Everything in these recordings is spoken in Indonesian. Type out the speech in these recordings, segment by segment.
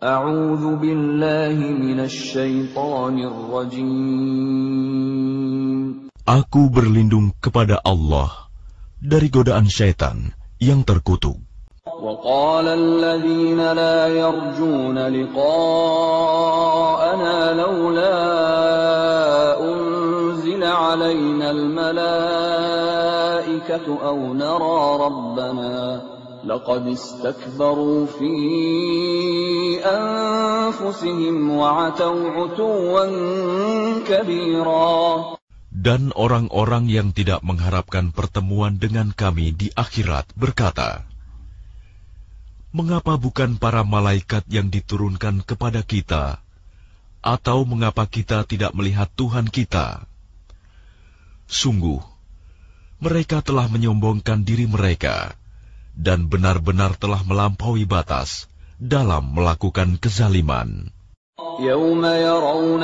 A'udzu billahi minasy syaithanir rajim. Aku berlindung kepada Allah dari godaan syaitan yang terkutuk. وقال الذين لا يرجون لقاءنا لولا أنزل علينا الملائكة أو نرى ربنا لقد استكبروا في أنفسهم وعتوا عتوا كبيرا. Dan orang-orang yang tidak mengharapkan pertemuan dengan kami di akhirat berkata, mengapa bukan para malaikat yang diturunkan kepada kita? Atau mengapa kita tidak melihat Tuhan kita? Sungguh, mereka telah menyombongkan diri mereka, dan benar-benar telah melampaui batas dalam melakukan kezaliman. يوم يرون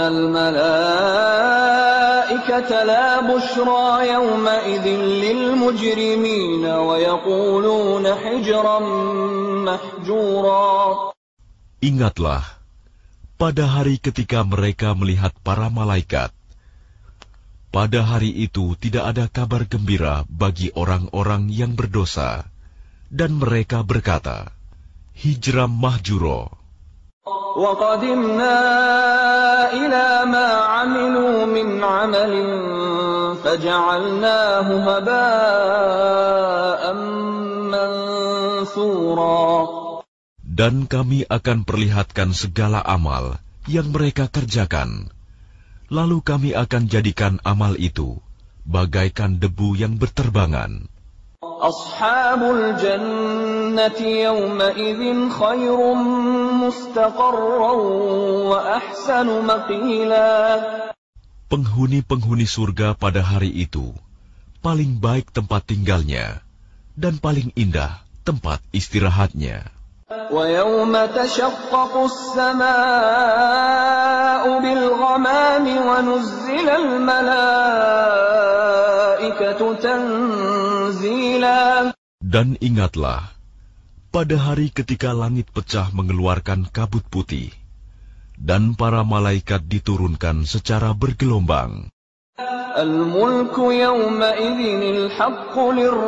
الملائكة لا بشرى يومئذ للمجرمين ويقولون حجرا محجورا. Ingatlah, pada hari ketika mereka melihat para malaikat, pada hari itu tidak ada kabar gembira bagi orang-orang yang berdosa, dan mereka berkata, hijram mahjuro. وَقَدِمْنَا إِلَى مَا عَمِلُوا مِنْ عَمَلٍ فَجَعَلْنَاهُ هَبَاءً مَنْثُورًا. Dan kami akan perlihatkan segala amal yang mereka kerjakan, lalu kami akan jadikan amal itu bagaikan debu yang berterbangan. Ashabul jannati yawma idzin khairum mustaqarran wa ahsanu maqila. Penghuni-penghuni surga pada hari itu paling baik tempat tinggalnya dan paling indah tempat istirahatnya. Wa yawma tashaqqaqu as-samaa'u bil ghamami wa nuzzila al malaa'ikatu tanzila. Dan ingatlah, pada hari ketika langit pecah mengeluarkan kabut putih, dan para malaikat diturunkan secara bergelombang. Al-mulku yawma idzinil haqqu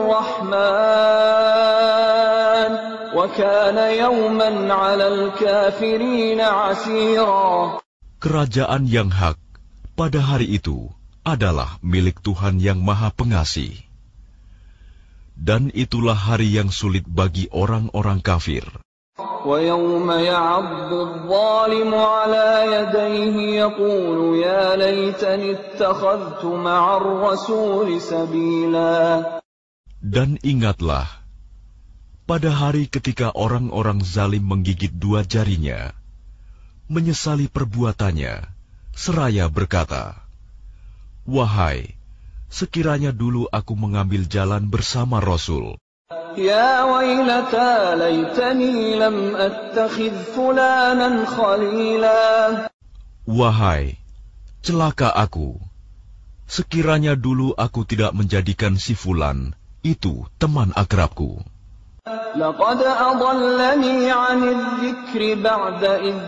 lir-rahman wa kana yawman 'alal kafirin 'asira. Kerajaan yang hak pada hari itu adalah milik Tuhan yang Maha Pengasih. Dan itulah hari yang sulit bagi orang-orang kafir. وَيَوْمَ يَعَضُّ الظَّالِمُ عَلَى يَدَيْهِ يَقُولُ يَا لَيْتَنِي اتَّخَذْتُ مَعَ الرَّسُولِ سَبِيلًا. Dan ingatlah, pada hari ketika orang-orang zalim menggigit dua jarinya, menyesali perbuatannya, seraya berkata, wahai, sekiranya dulu aku mengambil jalan bersama Rasul. Ya wailata laitani lam attakhidh fulanan khalila. Wahai, celaka aku, sekiranya dulu aku tidak menjadikan si fulan itu teman akrabku. Laqad adallani 'anidh dzikri ba'da idh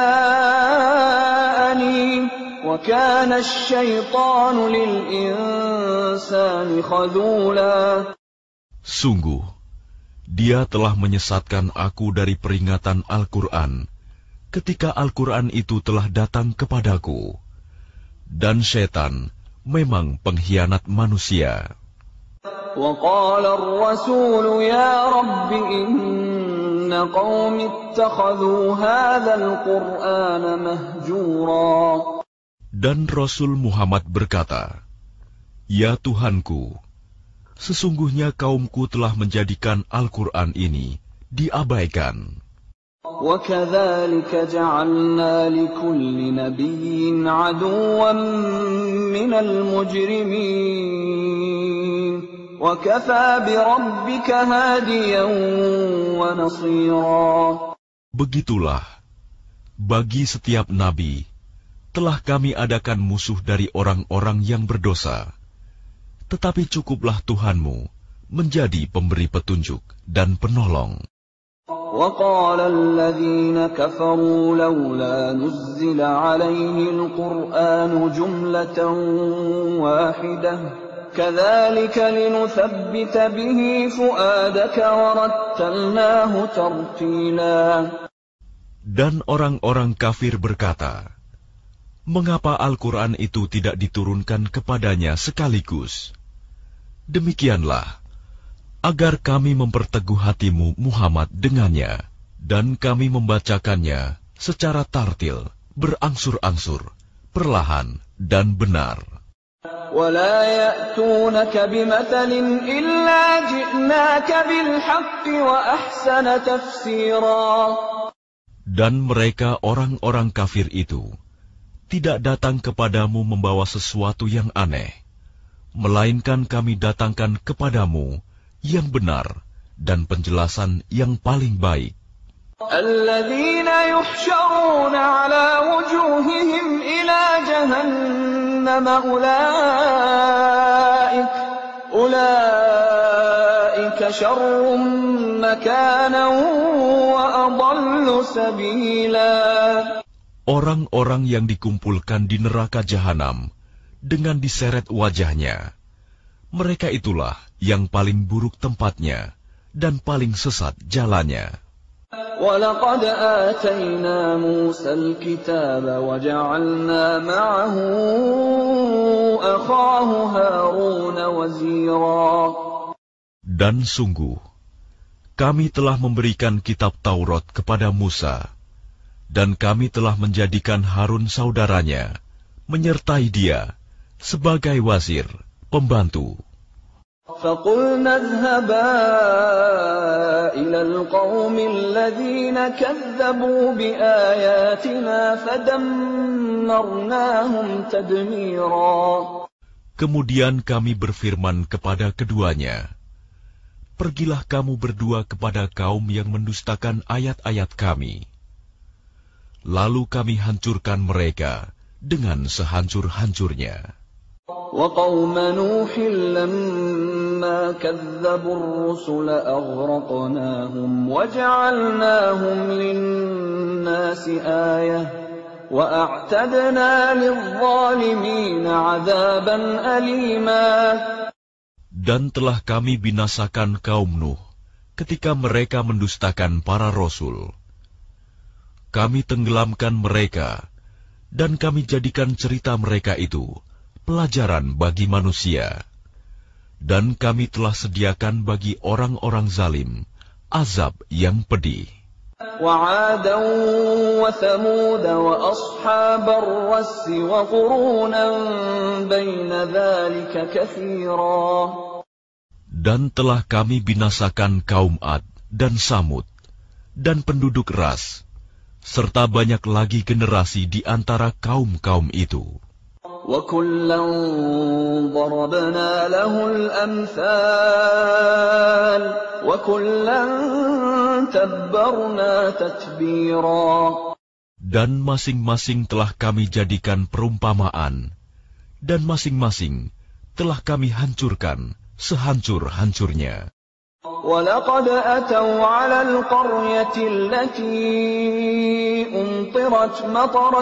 ja'ani. وَكَانَ الشَّيْطَانُ لِلْإِنسَانِ خَذُولًا. Sungguh, dia telah menyesatkan aku dari peringatan Al-Quran ketika Al-Quran itu telah datang kepadaku. Dan syaitan memang pengkhianat manusia. وَقَالَ الرَّسُولُ يَا رَبِّ إِنَّ قَوْمِ اتَّخَذُوا هَذَا الْقُرْآنَ مَهْجُورًا. Dan Rasul Muhammad berkata, ya Tuhanku, sesungguhnya kaumku telah menjadikan Al-Quran ini diabaikan. وَكَذَلِكَ جَعَلْنَا لِكُلِّ نَبِيٍّ عَدُوًّا مِّنَ الْمُجْرِمِينَ وَكَفَى بِرَبِّكَ هَادِيًا وَنَصِيرًا. Begitulah, bagi setiap nabi telah kami adakan musuh dari orang-orang yang berdosa. Tetapi cukuplah Tuhanmu menjadi pemberi petunjuk dan penolong. وقال الذين كفروا لولا نزل عليه القرآن جملة واحدة كذلك لنثبت به فؤادك ورتلناه ترتيلا. Dan orang-orang kafir berkata, mengapa Al-Quran itu tidak diturunkan kepadanya sekaligus? Demikianlah, agar kami memperteguh hatimu Muhammad dengannya, dan kami membacakannya secara tartil, berangsur-angsur, perlahan dan benar. وَلَا يَأْتُونَكَ بِمَثَلٍ إِلَّا جِئْنَاكَ بِالْحَقِّ وَأَحْسَنَ تَفْسِيرًا. Dan mereka orang-orang kafir itu tidak datang kepadamu membawa sesuatu yang aneh, melainkan kami datangkan kepadamu yang benar dan penjelasan yang paling baik. الَّذِينَ يُحْشَرُونَ عَلَى وُجُوهِهِمْ إِلَى جَهَنَّمَ أُولَئِكَ شَرٌّ مَكَانًا وَأَضَلُّ سَبِيلًا. Orang-orang yang dikumpulkan di neraka jahanam dengan diseret wajahnya, mereka itulah yang paling buruk tempatnya dan paling sesat jalannya. وَلَقَدْ آتَيْنَا مُوسَى الْكِتَابَ وَجَعَلْنَا مَعَهُ أَخَاهُ هَارُونَ وَزِيرًا. Dan sungguh, kami telah memberikan kitab Taurat kepada Musa, dan kami telah menjadikan Harun saudaranya, menyertai dia sebagai wazir, pembantu. فَقُلْنَا اذْهَبَا إِلَى الْقَوْمِ الَّذِينَ كَذَّبُوا بِآيَاتِنَا فَدَمَّرْنَاهُمْ تَدْمِيرًا. Kemudian kami berfirman kepada keduanya, pergilah kamu berdua kepada kaum yang mendustakan ayat-ayat kami. Lalu kami hancurkan mereka dengan sehancur-hancurnya. وَقَوْمَ نُوحٍ لَمَّا كَذَّبُوا الرُّسُلَ أَغْرَقْنَاهُمْ وَجَعَلْنَاهُمْ لِلنَّاسِ آيَةً وَأَعْتَدْنَا لِلظَّالِمِينَ عَذَابًا أَلِيمًا. Dan telah kami binasakan kaum Nuh ketika mereka mendustakan para rasul. Kami tenggelamkan mereka, dan kami jadikan cerita mereka itu pelajaran bagi manusia. Dan kami telah sediakan bagi orang-orang zalim azab yang pedih. وَعَادًا وَثَمُودَ وَأَصْحَابَ الرَّسِّ وَقُرُونًا بَيْنَ ذَلِكَ كَثِيرًا. Dan telah kami binasakan kaum Ad dan Samud, dan penduduk Ras, serta banyak lagi generasi di antara kaum-kaum itu. وَكُلًّا ضَرَبْنَا لَهُ الْأَمْثَالَ وَكُلًّا تَبَّرْنَا تَتْبِيرًا. Dan masing-masing telah kami jadikan perumpamaan, dan masing-masing telah kami hancurkan sehancur-hancurnya. وَلَقَدْ أَتَوْا عَلَى الْقَرْيَةِ الَّتِي أُمْطِرَتْ مَطَرَ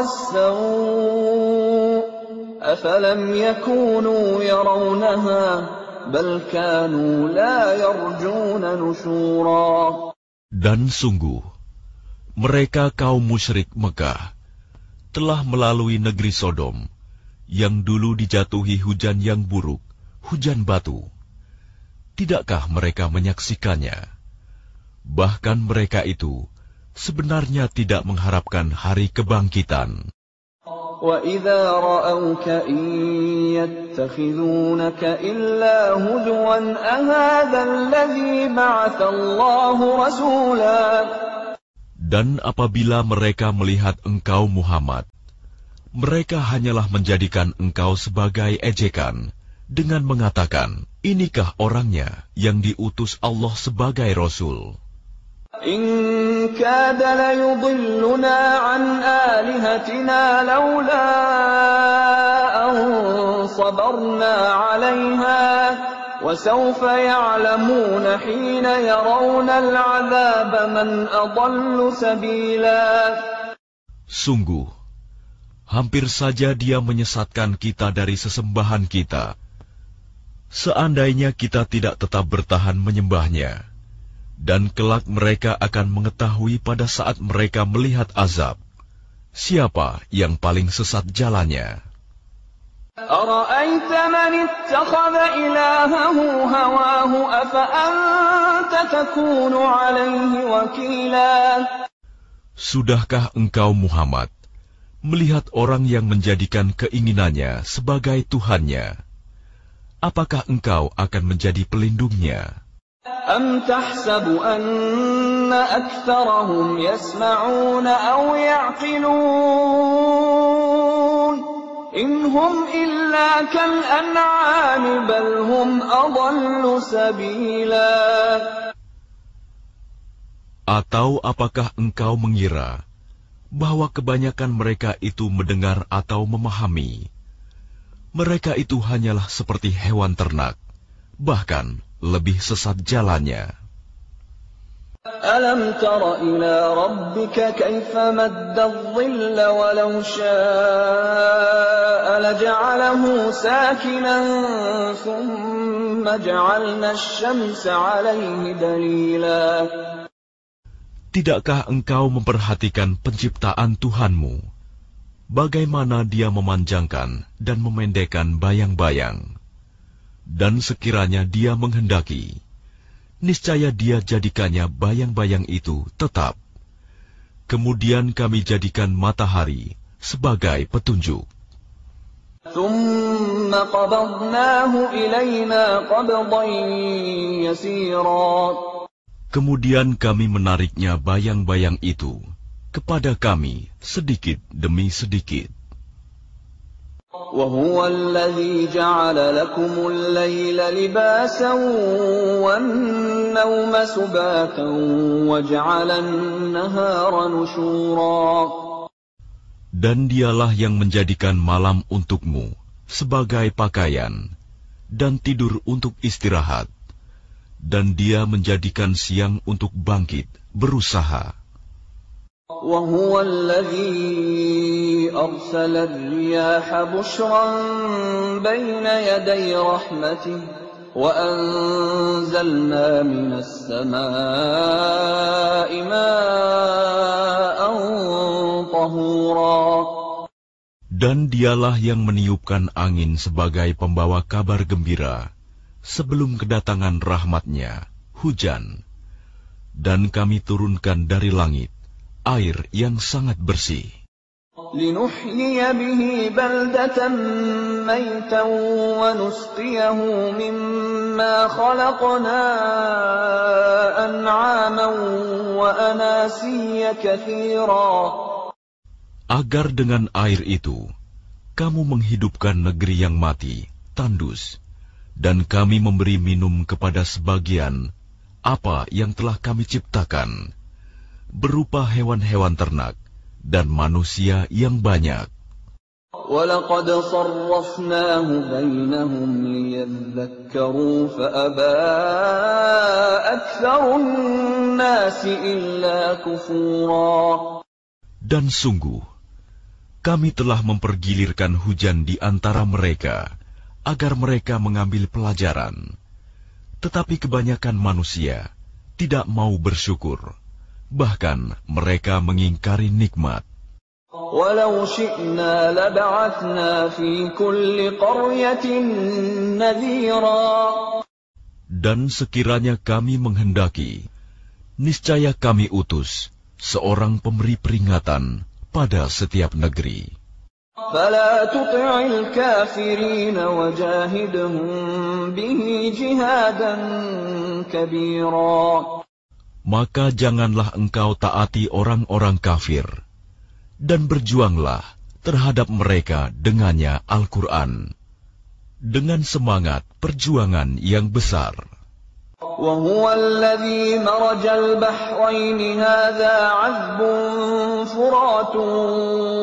السَّوْءِ أَفَلَمْ يَكُونُوا يَرَوْنَهَا بَلْ كَانُوا لَا يَرْجُونَ نُشُورًا. Dan sungguh, mereka kaum musyrik Mekah telah melalui negeri Sodom, yang dulu dijatuhi hujan yang buruk, hujan batu. Tidakkah mereka menyaksikannya? Bahkan mereka itu sebenarnya tidak mengharapkan hari kebangkitan. وَإِذَا رَأَوْكَ إِن يَتَّخِذُونَكَ إِلَّا هُزُوًا أَهَذَا الَّذِي بَعَثَ اللَّهُ رَسُولًا. Dan apabila mereka melihat engkau Muhammad, mereka hanyalah menjadikan engkau sebagai ejekan, dengan mengatakan, inikah orangnya yang diutus Allah sebagai Rasul? إِن كَادَ لَيُضِلُّنَا عَنْ آلِهَتِنَا لَوْلَا أَن صَبَرْنَا عَلَيْهَا وسوف يعلمون حين يرون العذاب من أضل سبيلا. Sungguh, hampir saja Dia menyesatkan kita dari sesembahan kita. Seandainya kita tidak tetap bertahan menyembahnya, dan kelak mereka akan mengetahui pada saat mereka melihat azab, siapa yang paling sesat jalannya. أرأيت من اتخذ إلهه هواه أفأنت تكون عليه وكيلا. Sudahkah engkau Muhammad melihat orang yang menjadikan keinginannya sebagai Tuhannya? Apakah engkau akan menjadi pelindungnya? أم تحسب أن أكثرهم يسمعون أو يعقلون إن هم إلا كالأنعام بل هم أضل سبيلا. Atau apakah engkau mengira bahwa kebanyakan mereka itu mendengar atau memahami? Mereka itu hanyalah seperti hewan ternak, bahkan lebih sesat jalannya. ألم تر إلى ربك كيف مد الظل ولو شاء لجعله ساكنا ثم جعلنا الشمس عليه دليلا. Tidakkah engkau memperhatikan penciptaan Tuhanmu, bagaimana Dia memanjangkan dan memendekkan bayang-bayang? Dan sekiranya Dia menghendaki, niscaya Dia jadikannya bayang-bayang itu tetap. Kemudian kami jadikan matahari sebagai petunjuk. ثم قبضناه إلينا قبضا يسيرا. Kemudian kami menariknya bayang-bayang itu kepada kami sedikit demi sedikit. وهو الذي جعل لكم الليل لباسا والنوم سباتا وجعل النهار نشورا. Dan Dialah yang menjadikan malam untukmu sebagai pakaian dan tidur untuk istirahat. Dan Dia menjadikan siang untuk bangkit, berusaha. وهو الذي أرسل الرياح بشرا بين يدي رحمته وأنزلنا من السماء ماء طهورا. Dan Dialah yang meniupkan angin sebagai pembawa kabar gembira sebelum kedatangan rahmat-Nya, hujan. Dan kami turunkan dari langit air yang sangat bersih. لنحيي به بلدة ميتا ونسقيه مما خلقنا أنعاما وأناسيا كثيرا. Agar dengan air itu kamu menghidupkan negeri yang mati, tandus, dan kami memberi minum kepada sebagian apa yang telah kami ciptakan, berupa hewan-hewan ternak dan manusia yang banyak. وَلَقَدْ صَرَّفْنَاهُ بَيْنَهُمْ لِيَذَّكَّرُوا فَأَبَى أَكْثَرُ النَّاسِ إِلَّا كُفُورًا. Dan sungguh, kami telah mempergilirkan hujan di antara mereka, agar mereka mengambil pelajaran. Tetapi kebanyakan manusia tidak mau bersyukur, bahkan mereka mengingkari nikmat. وَلَوْ شِئْنَا لَبَعَثْنَا فِي كُلِّ قَرْيَةٍ نَذِيرًا. Dan sekiranya kami menghendaki, niscaya kami utus seorang pemberi peringatan pada setiap negeri. فَلَا تُطِعِ الْكَافِرِينَ وَجَاهِدْهُمْ بِهِ جِهَادًا كَبِيرًا. Maka janganlah engkau taati orang-orang kafir, dan berjuanglah terhadap mereka dengannya Al-Quran, dengan semangat perjuangan yang besar. وَهُوَ الَّذِي مَرَجَ الْبَحْرَيْنِ هَذَا عَذْبٌ فُرَاتٌ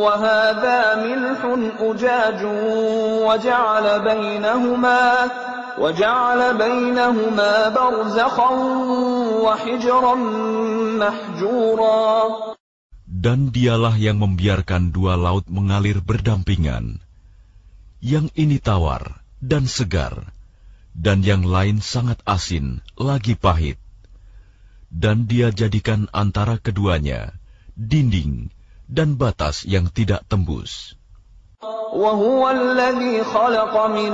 وَهَذَا مِلْحٌ أُجَاجٌ وجعل بينهما برزخا وحجرا محجورا. Dan dialah yang membiarkan dua laut mengalir berdampingan. Yang ini tawar dan segar, dan yang lain sangat asin, lagi pahit. Dan dia jadikan antara keduanya dinding dan batas yang tidak tembus. وهو الذي خلق من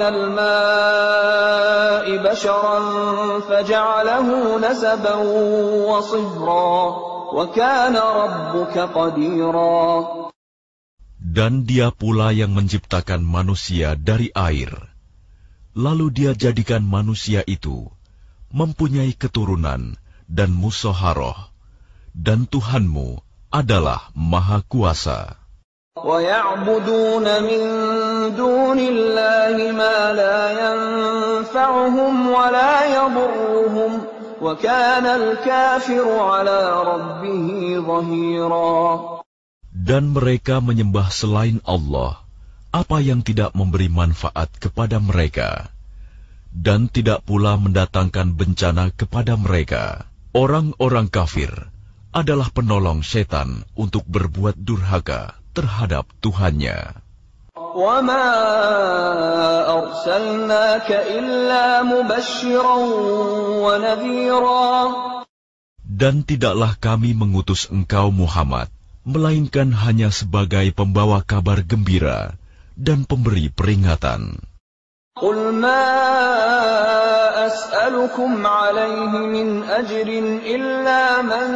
الماء بشرا فجعله نسبا وصهرا وكان ربك قديرا. Dan dia pula yang menciptakan manusia dari air. Lalu dia jadikan manusia itu mempunyai keturunan dan musyawarah, dan Tuhanmu adalah Maha Kuasa. وَيَعْبُدُونَ مِن دُونِ اللَّهِ مَا لَا يَنفَعُهُمْ وَلَا يَضُرُّهُمْ وَكَانَ الْكَافِرُ عَلَى رَبِّهِ ظَهِيرًا. Dan mereka menyembah selain Allah apa yang tidak memberi manfaat kepada mereka, dan tidak pula mendatangkan bencana kepada mereka. Orang-orang kafir adalah penolong setan untuk berbuat durhaka terhadap Tuhannya. وَمَا أَرْسَلْنَاكَ إِلَّا مُبَشِّرًا وَنَذِيرًا. Dan tidaklah kami mengutus engkau Muhammad, melainkan hanya sebagai pembawa kabar gembira dan pemberi peringatan. قُلْ مَا أَسْأَلُكُمْ عَلَيْهِ مِنْ أَجْرٍ إِلَّا مَنْ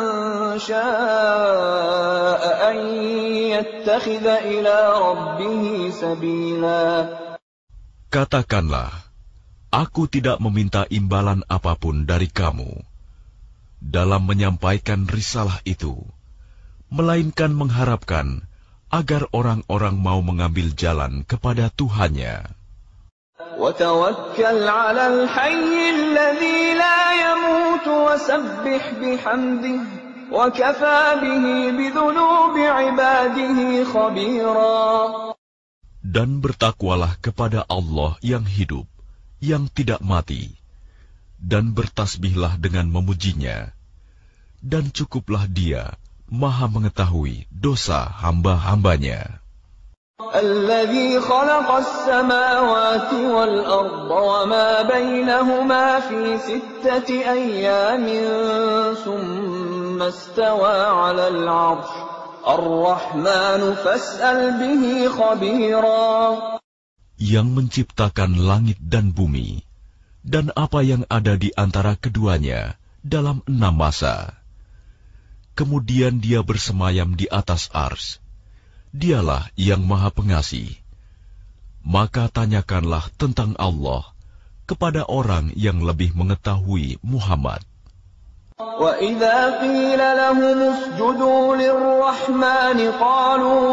شَاءَ أَنْ يَتَّخِذَ إِلَى رَبِّهِ سَبِيلًا. Katakanlah, aku tidak meminta imbalan apapun dari kamu dalam menyampaikan risalah itu, melainkan mengharapkan agar orang-orang mau mengambil jalan kepada Tuhannya. وَتَوَكَّلْ عَلَى الْحَيِّ الَّذِي لَا يَمُوتُ وَسَبِّحْ بِحَمْدِهِ وَكَفَى بِهِ بِذُنُوبِ عِبَادِهِ خَبِيرًا. Dan bertakwalah kepada Allah yang hidup, yang tidak mati, dan bertasbihlah dengan memujinya, dan cukuplah Dia Maha mengetahui dosa hamba-hambanya. الذي خلق السماوات والأرض وما بينهما في 6 أيام ثم استوى على العرش الرحمن فاسأل به خبيرا. Yang menciptakan langit dan bumi dan apa yang ada di antara keduanya dalam 6 masa. Kemudian Dia bersemayam di atas ars. Dialah yang Maha Pengasih. Maka tanyakanlah tentang Allah kepada orang yang lebih mengetahui Muhammad. وَإِذَا قِيلَ لَهُمُ اسْجُدُوا لِلرَّحْمَنِ قَالُوا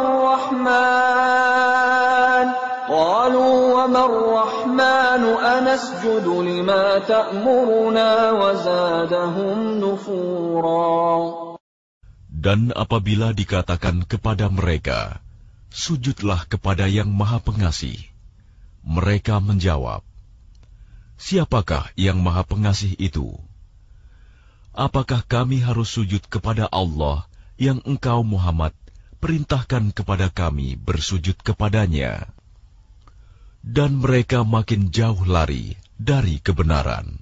وَمَا الرَّحْمَنُ أَنَسْجُدُ لِمَا تَأْمُرُنَا وَزَادَهُمْ نُفُورًا. Dan apabila dikatakan kepada mereka, sujudlah kepada yang Maha Pengasih, mereka menjawab, siapakah yang Maha Pengasih itu? Apakah kami harus sujud kepada Allah yang engkau Muhammad perintahkan kepada kami bersujud kepadanya? Dan mereka makin jauh lari dari kebenaran.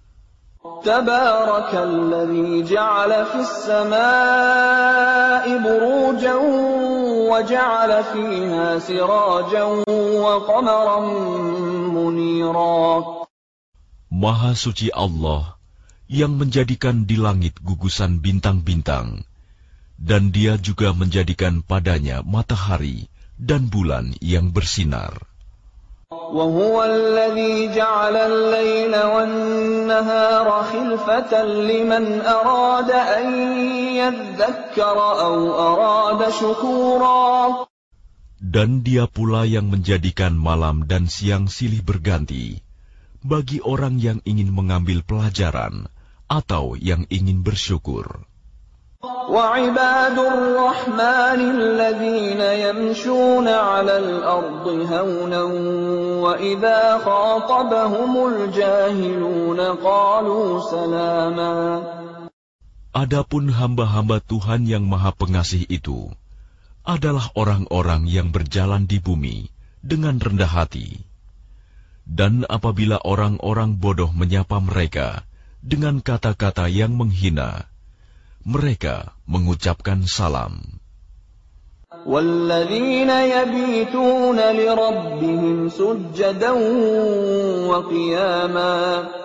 تبارك الذي جعل في السماء بروجا وجعل فيها سراجا وقمرا منيرا. Maha suci Allah yang menjadikan di langit gugusan bintang-bintang, dan Dia juga menjadikan padanya matahari dan bulan yang bersinar. وهو الذي جعل الليل والنهار خلفة لمن أراد أن يذكر أو أراد شكورا. Dan Dia pula yang menjadikan malam dan siang silih berganti bagi orang yang ingin mengambil pelajaran atau yang ingin bersyukur. وعباد الرحمن الذين يمشون على الأرض هونا وإذا خاطبهم الجاهلون قالوا سلاما. Adapun hamba-hamba Tuhan yang Maha Pengasih itu adalah orang-orang yang berjalan di bumi dengan rendah hati. Dan apabila orang-orang bodoh menyapa mereka dengan kata-kata yang menghina, mereka mengucapkan salam. وَالَّذِينَ يَبِيتُونَ لِرَبِّهِمْ سُجَّدًا وَقِيَامًا.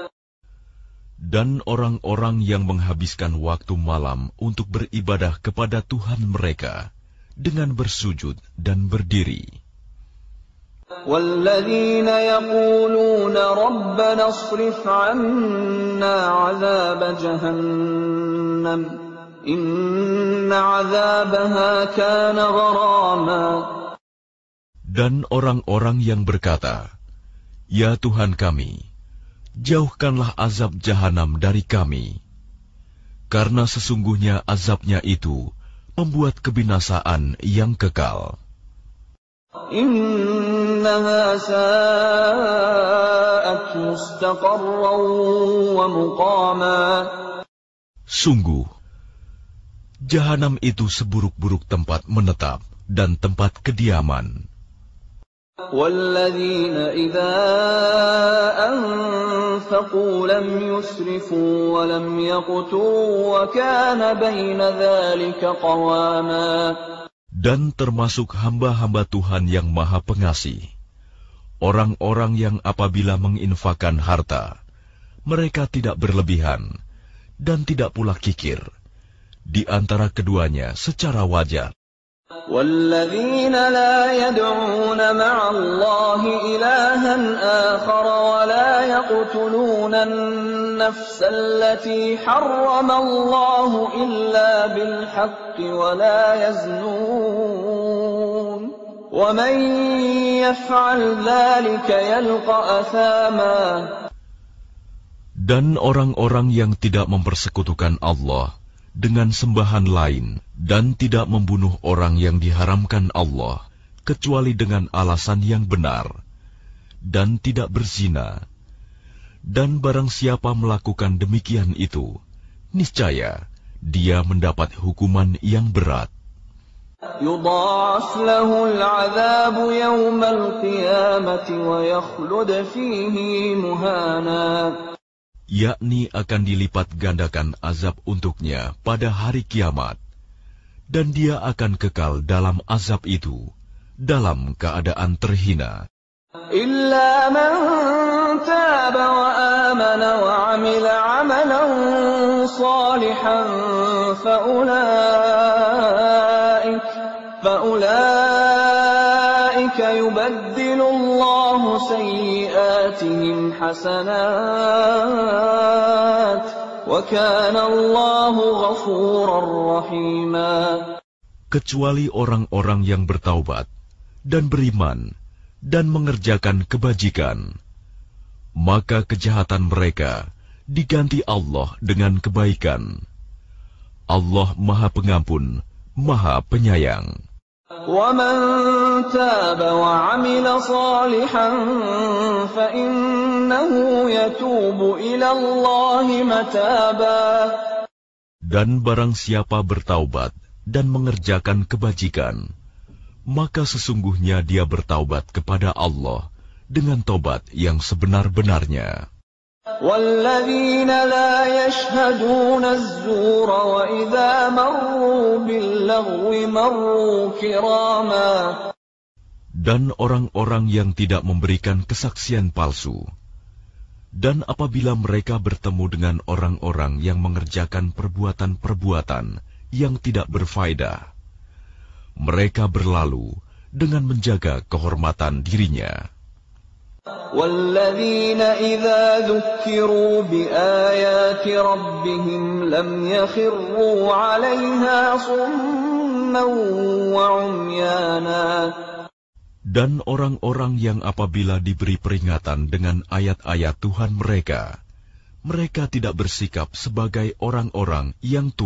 Dan orang-orang yang menghabiskan waktu malam untuk beribadah kepada Tuhan mereka dengan bersujud dan berdiri. وَالَّذِينَ يَقُولُونَ رَبَّنَا اصْرِفْ عَنَّا عَذَابَ جَهَنَّمَ إِنَّ عَذَابَهَا كَانَ غَرَامًا. Dan orang-orang yang berkata, "Ya Tuhan kami, jauhkanlah azab jahanam dari kami, karena sesungguhnya azabnya itu membuat kebinasaan yang kekal." Innaha sa'at mustaqarran wa muqama. Sungguh, jahanam itu seburuk-buruk tempat menetap dan tempat kediaman. وَالَّذِينَ إِذَا أَنفَقُوا لَمْ يُسْرِفُوا وَلَمْ يَقْتُرُوا وَكَانَ بَيْنَ ذَلِكَ قَوَامًا. Dan termasuk hamba-hamba Tuhan yang Maha Pengasih, orang-orang yang apabila menginfakkan harta, mereka tidak berlebihan dan tidak pula kikir, di antara keduanya secara wajar. وَالَّذِينَ لَا يَدْعُونَ مَعَ اللَّهِ إِلَٰهًا آخَرَ وَلَا يَقْتُلُونَ النَّفْسَ الَّتِي حَرَّمَ اللَّهُ إِلَّا بِالْحَقِّ وَلَا يَزْنُونَ وَمَن يَفْعَلْ ذَلِكَ يَلْقَ أَثَامًا. Dan orang-orang yang tidak mempersekutukan Allah dengan sembahan lain dan tidak membunuh orang yang diharamkan Allah kecuali dengan alasan yang benar dan tidak berzina, dan barang siapa melakukan demikian itu, niscaya dia mendapat hukuman yang berat. يضاعف له العذاب يوم القيامة ويخلد فيه مهانا. Yakni akan dilipat gandakan azab untuknya pada hari kiamat, dan dia akan kekal dalam azab itu dalam keadaan terhina. إلا من تاب وآمن وعمل عملا صالحا فأولئك يبدل الله سيئاتهم حسنات وكان الله غفورا رحيما. Kecuali orang-orang yang bertaubat dan beriman dan mengerjakan kebajikan, maka kejahatan mereka diganti Allah dengan kebaikan. Allah Maha Pengampun, Maha Penyayang. وَمَن تَابَ وَعَمِلَ صَالِحًا فَإِنَّهُ يَتُوبُ إِلَى اللَّهِ مَتَابًا. Dan barang siapa bertaubat dan mengerjakan kebajikan, maka sesungguhnya dia bertaubat kepada Allah dengan taubat yang sebenar-benarnya. وَالَّذِينَ لَا يَشْهَدُونَ الزُّورَ وَإِذَا مَرُّوا بِاللَّغْوِ مَرُّوا كِرَامًا. Dan orang-orang yang tidak memberikan kesaksian palsu, dan apabila mereka bertemu dengan orang-orang yang mengerjakan perbuatan-perbuatan yang tidak berfaedah, mereka berlalu dengan menjaga kehormatan dirinya. وَالَّذِينَ إِذَا ذُكِّرُوا بِآيَاتِ رَبِّهِمْ لَمْ يَخِرُّوا عَلَيْهَا صُمًّا وَعُمْيَانًا. Dan orang-orang yang apabila diberi peringatan dengan ayat-ayat Tuhan mereka, mereka tidak bersikap sebagai orang-orang yang tuli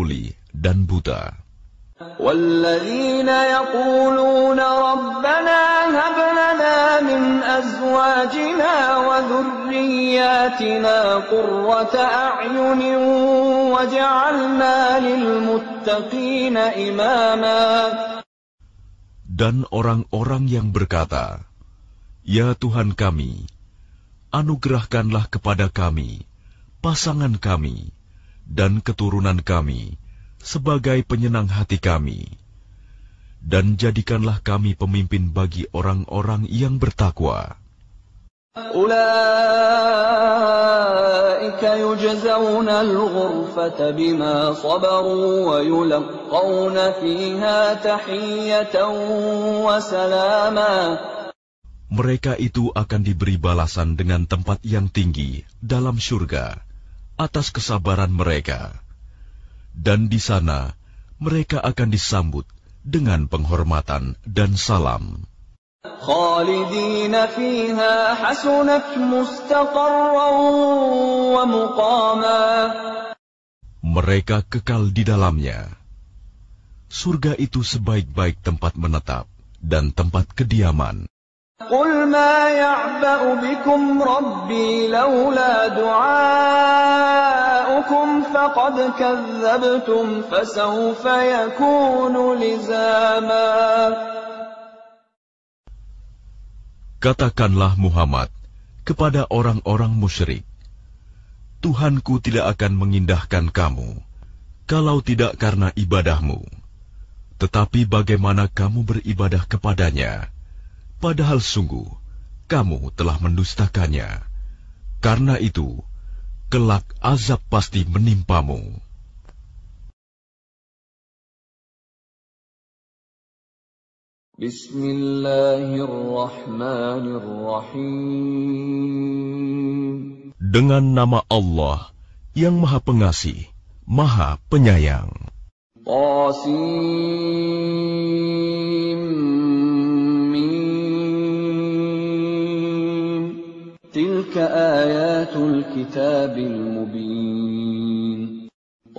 dan buta. والذين يقولون ربنا هب لنا من أزواجنا وذرياتنا قرة أعين واجعلنا للمتقين إماما. Dan orang-orang yang berkata, Ya Tuhan kami, anugerahkanlah kepada kami pasangan kami dan keturunan kami sebagai penyenang hati kami, dan jadikanlah kami pemimpin bagi orang-orang yang bertakwa. Ulaika yujzauna al-ghurfata bima sabaru wa yulqawna fiha tahiyyatan wa salama. Mereka itu akan diberi balasan dengan tempat yang tinggi dalam syurga atas kesabaran mereka. Dan di sana mereka akan disambut dengan penghormatan dan salam. Khalidina fiha hasunat mustaqarran wa muqama. Mereka kekal di dalamnya. Surga itu sebaik-baik tempat menetap dan tempat kediaman. Qul ma ya'ba'u bikum rabbi laula du'aukum faqad kazzabtum fasawfa yakunu lizama. Katakanlah Muhammad kepada orang-orang musyrik, Tuhanku tidak akan mengindahkan kamu kalau tidak karena ibadahmu. Tetapi bagaimana kamu beribadah kepadanya? Padahal sungguh, kamu telah mendustakannya. Karena itu, kelak azab pasti menimpamu. Bismillahirrahmanirrahim. Dengan nama Allah yang Maha Pengasih, Maha Penyayang. تلك آيات الكتاب المبين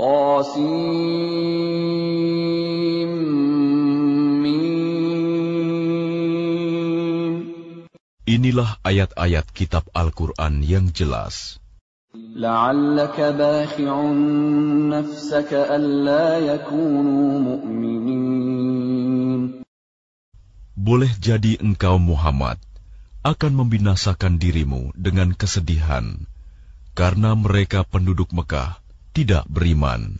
Inilah ayat-ayat kitab Al-Quran yang jelas. لعلك باخع نفسك ألا يكونوا مؤمنين. Boleh jadi engkau Muhammad akan membinasakan dirimu dengan kesedihan, karena mereka penduduk Mekah tidak beriman.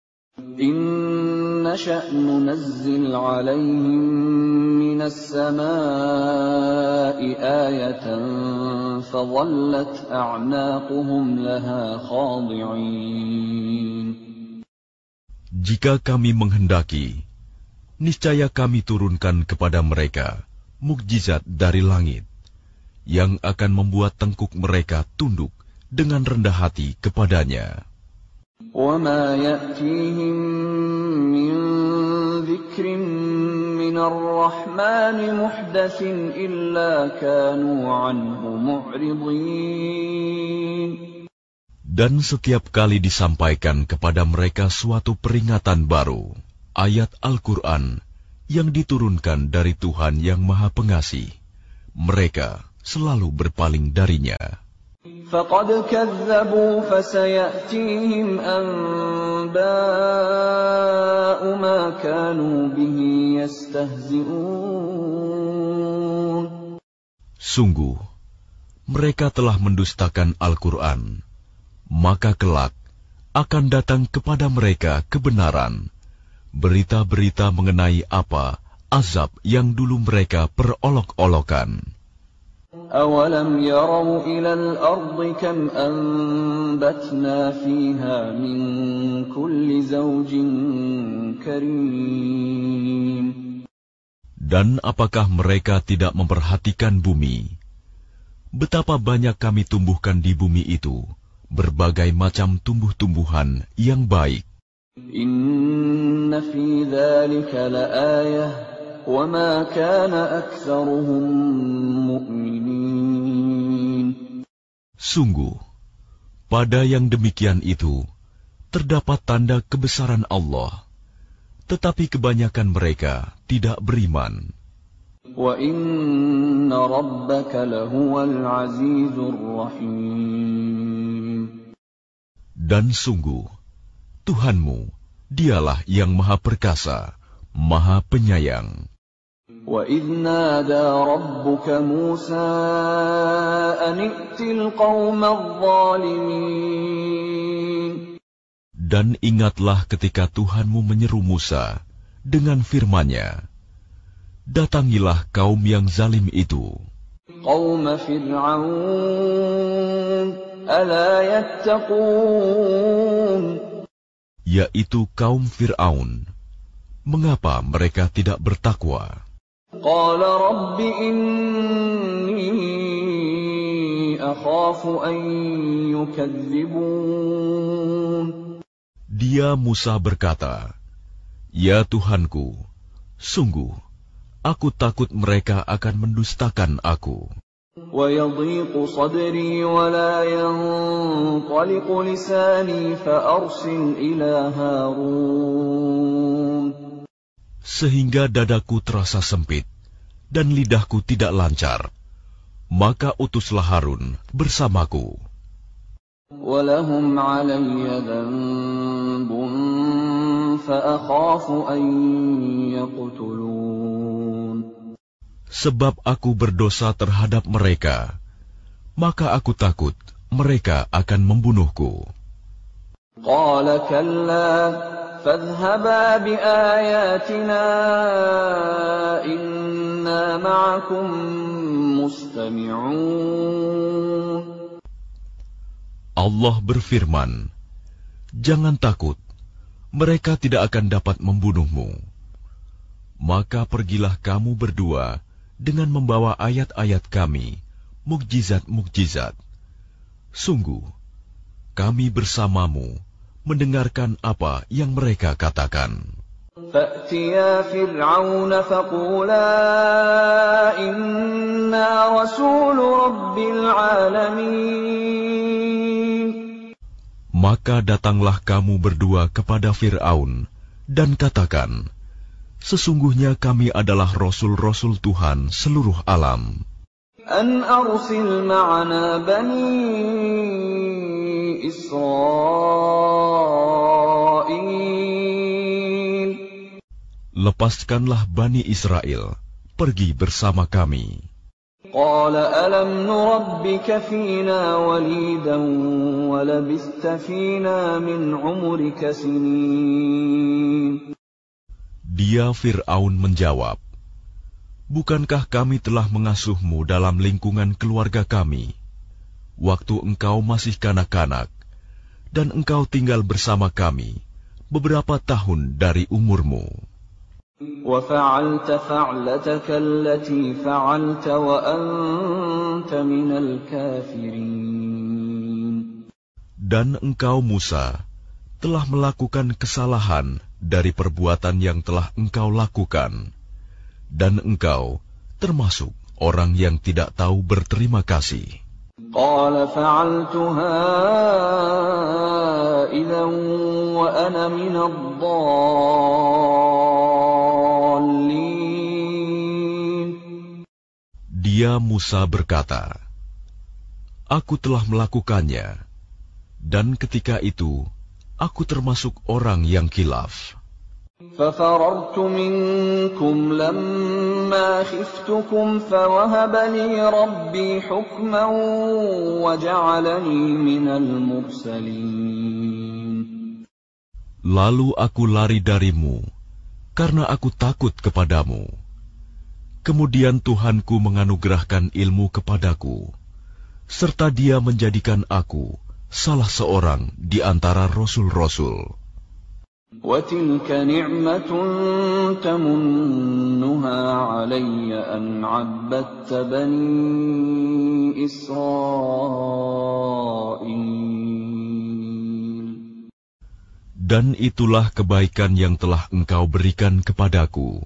إن نشأ ننزل عليهم من السماء آية فظلت أعناقهم لها خاضعين. Jika kami menghendaki, niscaya kami turunkan kepada mereka mukjizat dari langit, yang akan membuat tengkuk mereka tunduk dengan rendah hati kepadanya. وَمَا يَأْتِيهِمْ مِنْ ذِكْرٍ مِنَ الرَّحْمَنِ مُحْدَثٍ إِلَّا كَانُوا عَنْهُ مُعْرِضِينَ. Dan setiap kali disampaikan kepada mereka suatu peringatan baru, ayat Al-Quran yang diturunkan dari Tuhan yang Maha Pengasih, mereka selalu berpaling darinya. فَقَدْ كَذَّبُوا فَسَيَأْتِيهِمْ أَنْبَاءُ مَا كَانُوا بِهِ يَسْتَهْزِئُونَ. Sungguh, mereka telah mendustakan Al-Quran, maka kelak akan datang kepada mereka kebenaran, berita-berita mengenai apa azab yang dulu mereka perolok-olokan. أَوَلَمْ يَرَوْا إِلَى الْأَرْضِ كَمْ أَنبَتْنَا فِيهَا مِنْ كُلِّ زَوْجٍ كَرِيمٍ. Dan apakah mereka tidak memperhatikan bumi? Betapa banyak kami tumbuhkan di bumi itu berbagai macam tumbuh-tumbuhan yang baik. إِنَّ فِي ذَلِكَ لَآيَةً وَمَا كَانَ أَكْثَرُهُم مُؤْمِنِينَ. Sungguh, pada yang demikian itu terdapat tanda kebesaran Allah, tetapi kebanyakan mereka tidak beriman. وَإِنَّ رَبَّكَ لَهُوَ الْعَزِيزُ الرَّحِيمُ. Dan sungguh, Tuhanmu, dialah yang Maha Perkasa, Maha Penyayang. وَإِذْ نَادَى رَبُّكَ مُوسَىٰ أَنِ ائْتِ الْقَوْمَ الظَّالِمِينَ. Dan ingatlah ketika Tuhanmu menyeru Musa dengan firman-Nya, datangilah kaum yang zalim itu. قَوْمَ فِرْعَوْنَ أَلَا يَتَّقُونَ. Yaitu kaum Fir'aun. Mengapa mereka tidak bertakwa? قَالَ رَبِّ إِنِّي أَخَافُ أَن يُكَذِّبُونِ. Dia Musa berkata, "Ya Tuhanku, sungguh aku takut mereka akan mendustakan aku." وَيَضِيقُ صَدْرِي وَلَا يَنطَلِقُ لِسَانِي فَأَرْسِلْ إِلَىٰ هَارُونَ. Sehingga dadaku terasa sempit dan lidahku tidak lancar, maka utuslah Harun bersamaku. وَلَهُمْ عَلَيَّ ذَنبٌ فَأَخَافُ أَن يَقْتُلُونِ. Sebab aku berdosa terhadap mereka, maka aku takut mereka akan membunuhku. قَالَ كَلَّا فَاذْهَبَا بِآيَاتِنَا إِنَّا مَعَكُمْ مُسْتَمِعُونَ. Allah berfirman, "Jangan takut, mereka tidak akan dapat membunuhmu. Maka pergilah kamu berdua dengan membawa ayat-ayat kami, mukjizat-mukjizat. Sungguh, kami bersamamu mendengarkan apa yang mereka katakan." فَأْتِيَا فِرْعَوْنَ فَقُولَا إِنَّا رَسُولُ رَبِّ الْعَالَمِينَ. Maka datanglah kamu berdua kepada Fir'aun dan katakan, "Sesungguhnya kami adalah Rasul-Rasul Tuhan seluruh alam. أَنْ أَرْسِلْ مَعَنَا بَنِي إِسْرَائِيلَ. Lepaskanlah Bani Israel, pergi bersama kami." قَالَ أَلَمْ نُرَبِّكَ فِينَا وَلِيدًا وَلَبِثْتَ فِينَا مِنْ عُمُرِكَ سِنِينَ. Dia Fir'aun menjawab, "Bukankah kami telah mengasuhmu dalam lingkungan keluarga kami, waktu engkau masih kanak-kanak, dan engkau tinggal bersama kami beberapa tahun dari umurmu? وَفَعَلْتَ فَعْلَتَكَ الَّتِي فَعَلْتَ وَأَنْتَ مِنَ الْكَافِرِينَ. Dan engkau Musa telah melakukan kesalahan dari perbuatan yang telah engkau lakukan, dan engkau termasuk orang yang tidak tahu berterima kasih." قَالَ فَعَلْتُهَا إِذًا وَأَنَا مِنَ الضَّالِّينَ. Dia Musa berkata, "Aku telah melakukannya, dan ketika itu aku termasuk orang yang khilaf. فَفَرَرْتُ مِنْكُمْ لَمَّا خِفْتُكُمْ فَوَهَبَ لِي رَبِّي حُكْمًا وَجَعَلَنِي مِنَ الْمُرْسَلِينَ. Lalu aku lari darimu, karena aku takut kepadamu. Kemudian Tuhanku menganugerahkan ilmu kepadaku, serta Dia menjadikan aku salah seorang di antara rasul-rasul." وَتِلْكَ نِعْمَةٌ تَمُنُّهَا عَلَيَّ أَنْ عَبَّدتَّ بَنِي إِسْرَائِيلَ. Dan itulah kebaikan yang telah engkau berikan kepadaku.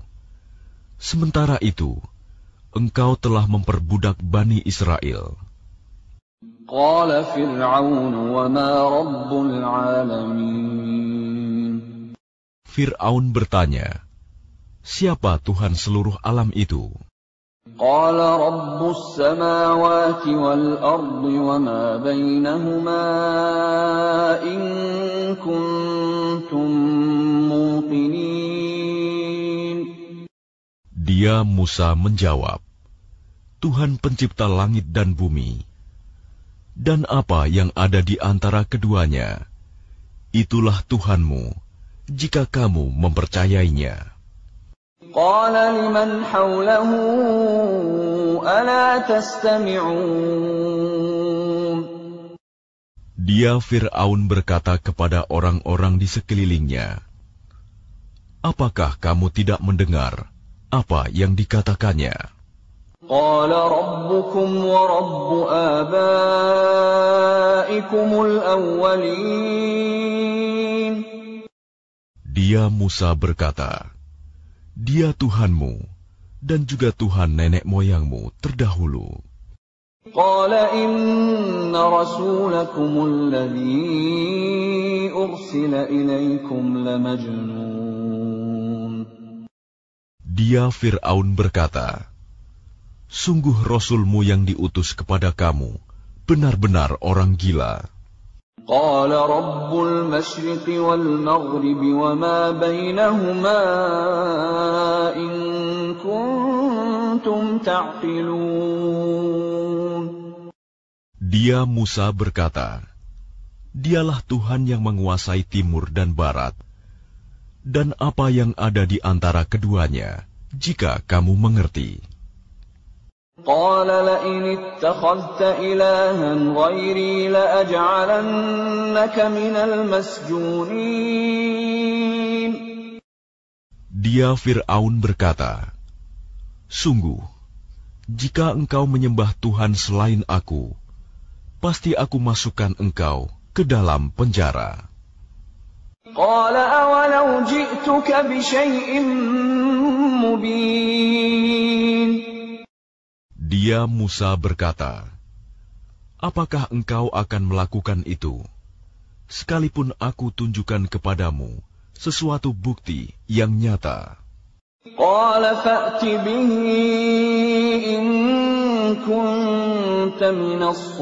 Sementara itu, engkau telah memperbudak Bani Israel. قال فرعون وما رب العالمين. Fir'aun bertanya, siapa Tuhan seluruh alam itu? قال رب السماوات والأرض وما بينهما إن كنتم موقنين. Dia Musa menjawab, Tuhan pencipta langit dan bumi, dan apa yang ada di antara keduanya, itulah Tuhanmu, jika kamu mempercayainya. قال لمن حوله ألا تستمعون. Dia Fir'aun berkata kepada orang-orang di sekelilingnya, apakah kamu tidak mendengar apa yang dikatakannya? قال ربكم ورب آبائكم الأولين. Dia Musa berkata, dia Tuhanmu dan juga Tuhan nenek moyangmu terdahulu. قال إن رسولكم الذي أرسل إليكم لمجنون. Dia Fir'aun berkata, sungguh Rasulmu yang diutus kepada kamu benar-benar orang gila. قال رب المشرق والمغرب وما بينهما إن كنتم تعقلون. Dia Musa berkata, dialah Tuhan yang menguasai timur dan barat, dan apa yang ada di antara keduanya, jika kamu mengerti. قال لئن اتخذت إلها غيري لأجعلنك من المسجونين. Dia Fir'aun berkata, sungguh, jika engkau menyembah Tuhan selain aku, pasti aku masukkan engkau ke dalam penjara. قال أولو جئتك بشيء مبين. Dia Musa berkata, apakah engkau akan melakukan itu, sekalipun aku tunjukkan kepadamu sesuatu bukti yang nyata? قال فأت به إن كنت من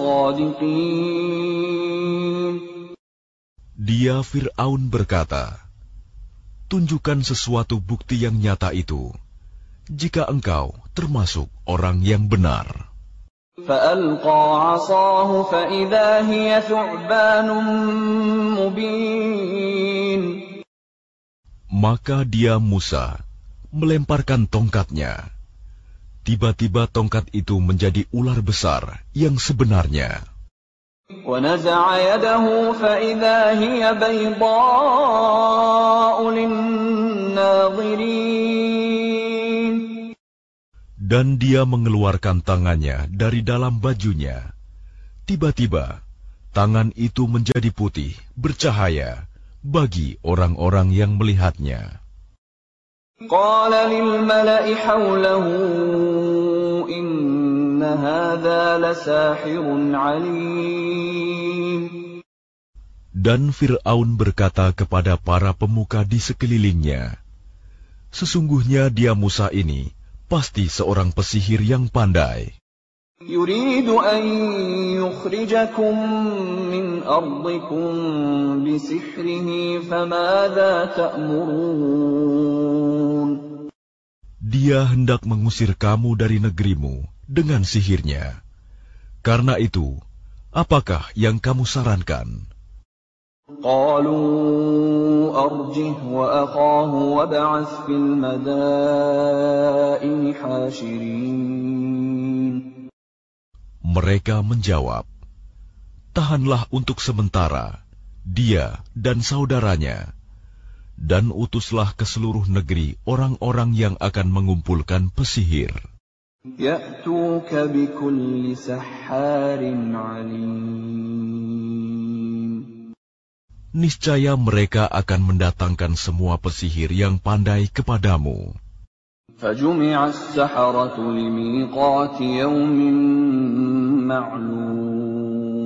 الصادقين. Dia Fir'aun berkata, tunjukkan sesuatu bukti yang nyata itu, jika engkau termasuk orang yang benar. فألقى عصاه فإذا هي ثعبان مبين. Maka dia Musa melemparkan tongkatnya. Tiba-tiba tongkat itu menjadi ular besar yang sebenarnya. ونزع يده فإذا هي بيضاء للناظرين. Dan dia mengeluarkan tangannya dari dalam bajunya. Tiba-tiba, tangan itu menjadi putih, bercahaya, bagi orang-orang yang melihatnya. قال للملأ حوله إن هذا لساحر عليم. Dan Fir'aun berkata kepada para pemuka di sekelilingnya, sesungguhnya dia Musa ini pasti seorang pesihir yang pandai. يريد أن يخرجكم من أرضكم بسحره فماذا تأمرون. Dia hendak mengusir kamu dari negerimu dengan sihirnya. Karena itu, apakah yang kamu sarankan? قالوا أرجه وأخاه وابعث في المدائن حاشرين. Mereka menjawab, tahanlah untuk sementara dia dan saudaranya, dan utuslah ke seluruh negeri orang-orang yang akan mengumpulkan pesihir. يأتوك بكل سحار عليم. Niscaya mereka akan mendatangkan semua pesihir yang pandai kepadamu. فجمع السحرة لميقات يوم معلوم.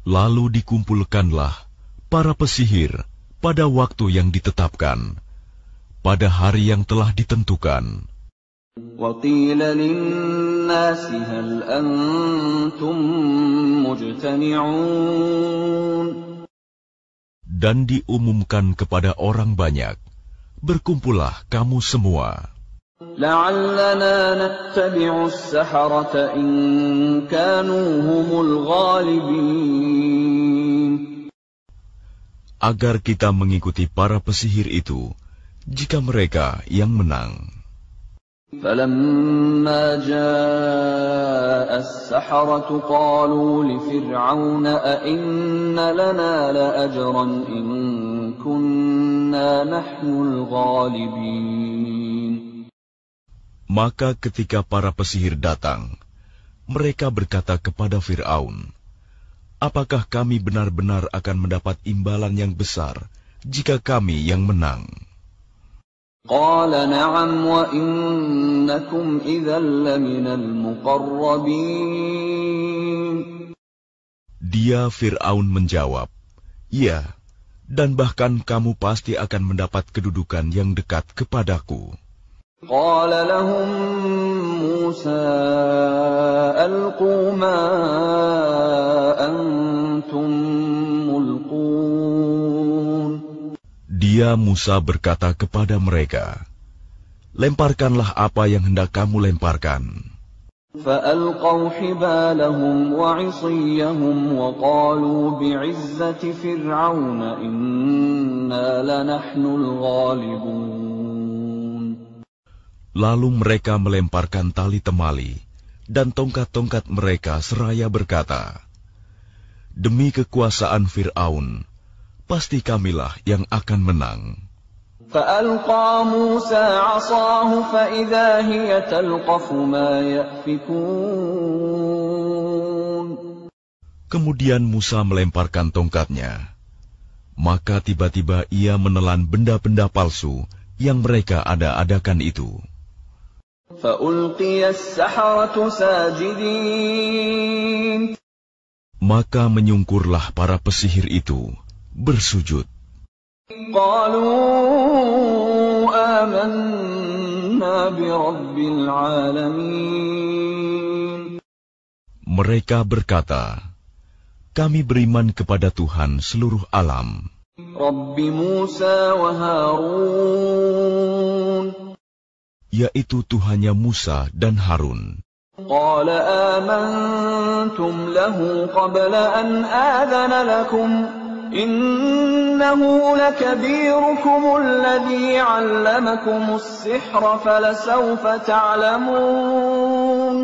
Lalu dikumpulkanlah para pesihir pada waktu yang ditetapkan, pada hari yang telah ditentukan. وَقِيلَ لِلنَّاسِ هَلْ أَنْتُمْ مُجْتَمِعُونَ Dan diumumkan kepada orang banyak, berkumpullah kamu semua. لَعَلَّنَا نَتَّبِعُ السَّحَرَةَ إِنْ كَانُوا هُمُ الْغَالِبِينَ Agar kita mengikuti para pesihir itu, jika mereka yang menang. فَلَمَّا جَاءَ السَّحَرَةُ قَالُوا لِفِرْعَوْنَ أَإِنَّ لَنَا لَأَجْرًا إِن كُنَّا نَحْنُ الْغَالِبِينَ Maka ketika para pesihir datang, mereka berkata kepada Fir'aun, apakah kami benar-benar akan mendapat imbalan yang besar jika kami yang menang? قَالَ نَعَمْ وَإِنَّكُمْ إِذًا لَّمِنَ الْمُقَرَّبِينَ Dia Fir'aun menjawab, ya, dan bahkan kamu pasti akan mendapat kedudukan yang dekat kepadaku. قال لهم موسى ألقوا ما أنتم ملقون Dia Musa berkata kepada mereka, lemparkanlah apa yang hendak kamu lemparkan. فألقوا حبالهم وعصيهم وقالوا بعزة فرعون إنا لنحن الغالبون Lalu mereka melemparkan tali temali dan tongkat-tongkat mereka seraya berkata, demi kekuasaan Fir'aun, pasti kamilah yang akan menang. فألقى موسى عصاه فإذا هي تلقف ما يأفكون Kemudian Musa melemparkan tongkatnya. Maka tiba-tiba ia menelan benda-benda palsu yang mereka ada-adakan itu. فألقي السحرة ساجدين Maka menyungkurlah para pesihir itu, bersujud. قالوا آمنا برب العالمين Mereka berkata, kami beriman kepada Tuhan seluruh alam, رب موسى وهارون yaitu Tuhannya Musa dan Harun. قال آمنتم له قبل أن آذن لكم إنه لكبيركم الذي علمكم السحر فلسوف تعلمون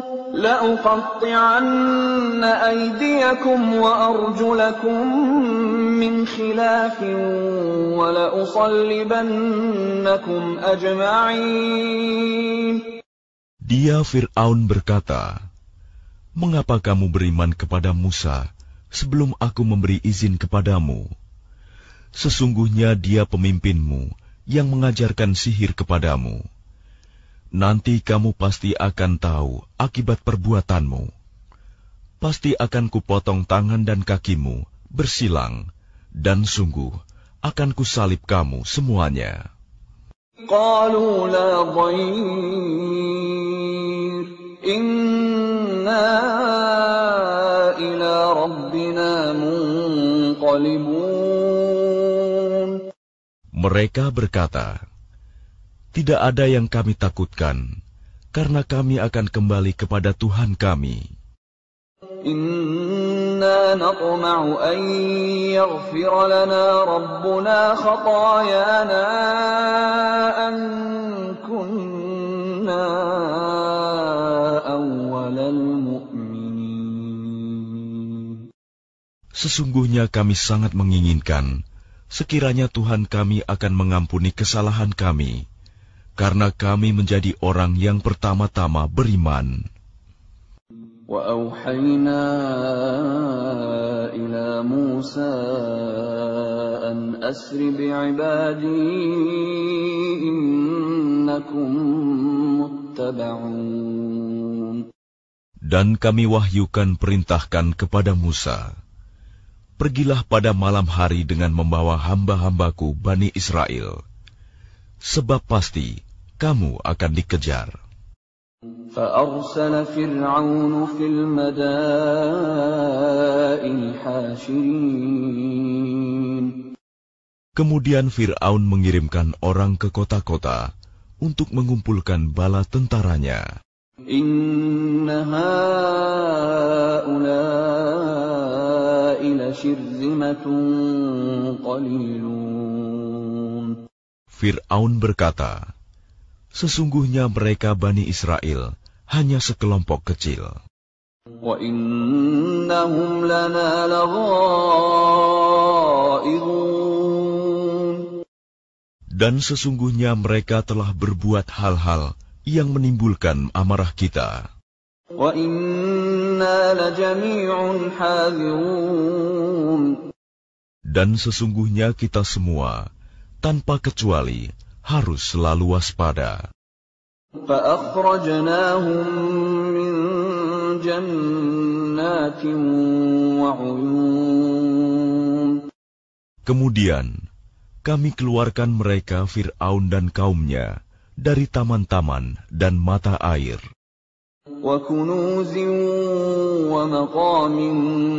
لأقطعن أيديكم وأرجلكم من خلاف ولأصلبنكم أجمعين Dia Fir'aun berkata, mengapa kamu beriman kepada Musa sebelum aku memberi izin kepadamu? Sesungguhnya dia pemimpinmu yang mengajarkan sihir kepadamu. Nanti kamu pasti akan tahu akibat perbuatanmu. Pasti akan kupotong tangan dan kakimu, bersilang, dan sungguh akan kusalib kamu semuanya. قالوا لا ضير إنا إلى ربنا منقلبون Mereka berkata, tidak ada yang kami takutkan, karena kami akan kembali kepada Tuhan kami. إنا نطمع أن يغفر لنا ربنا خطايانا أن كنا أول المؤمنين Sesungguhnya kami sangat menginginkan, sekiranya Tuhan kami akan mengampuni kesalahan kami, karena kami menjadi orang yang pertama-tama beriman. وأوحينا إلى موسى أن أسر بعبادي إنكم متبعون Dan kami wahyukan perintahkan kepada Musa, Pergilah pada malam hari dengan membawa hamba-hambaku Bani Israel, sebab pasti kamu akan dikejar. فأرسل فرعون في المدائن حاشرين. Kemudian Fir'aun mengirimkan orang ke kota-kota untuk mengumpulkan bala tentaranya. إن هؤلاء لشرذمة قليلون. Fir'aun berkata, sesungguhnya mereka Bani Israel hanya sekelompok kecil. وَإِنَّهُمْ لَنَا لَغَائِظُونَ. Dan sesungguhnya mereka telah berbuat hal-hal yang menimbulkan amarah kita. وَإِنَّا لَجَمِيعٌ حَاذِرُونَ. Dan sesungguhnya kita semua, tanpa kecuali, harus selalu waspada. فَأَخْرَجْنَاهُمْ مِنْ جَنَّاتٍ وَعُيُونٍ. Kemudian, kami keluarkan mereka Fir'aun dan kaumnya dari taman-taman dan mata air, وَكُنُوزٍ وَمَقَامٍ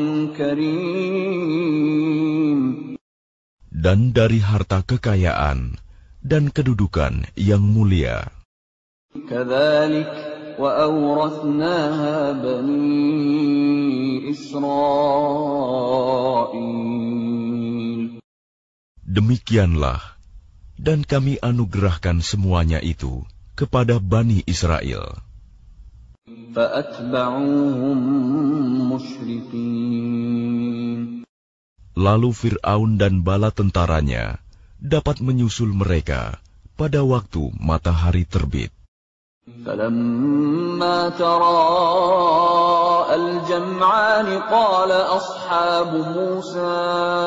كَرِيمٍ. dan dari harta kekayaan dan kedudukan yang mulia. كَذَلِكَ وَأَوْرَثْنَاهَا بَنِي إِسْرَائِيلَ. Demikianlah, dan kami anugerahkan semuanya itu kepada Bani Israel. فَأَتْبَعُوهُمْ مُشْرِقِينَ. Lalu Fir'aun dan bala tentaranya dapat menyusul mereka pada waktu matahari terbit. فَلَمَّا تَرَاءَى الْجَمْعَانِ قَالَ أَصْحَابُ مُوسَى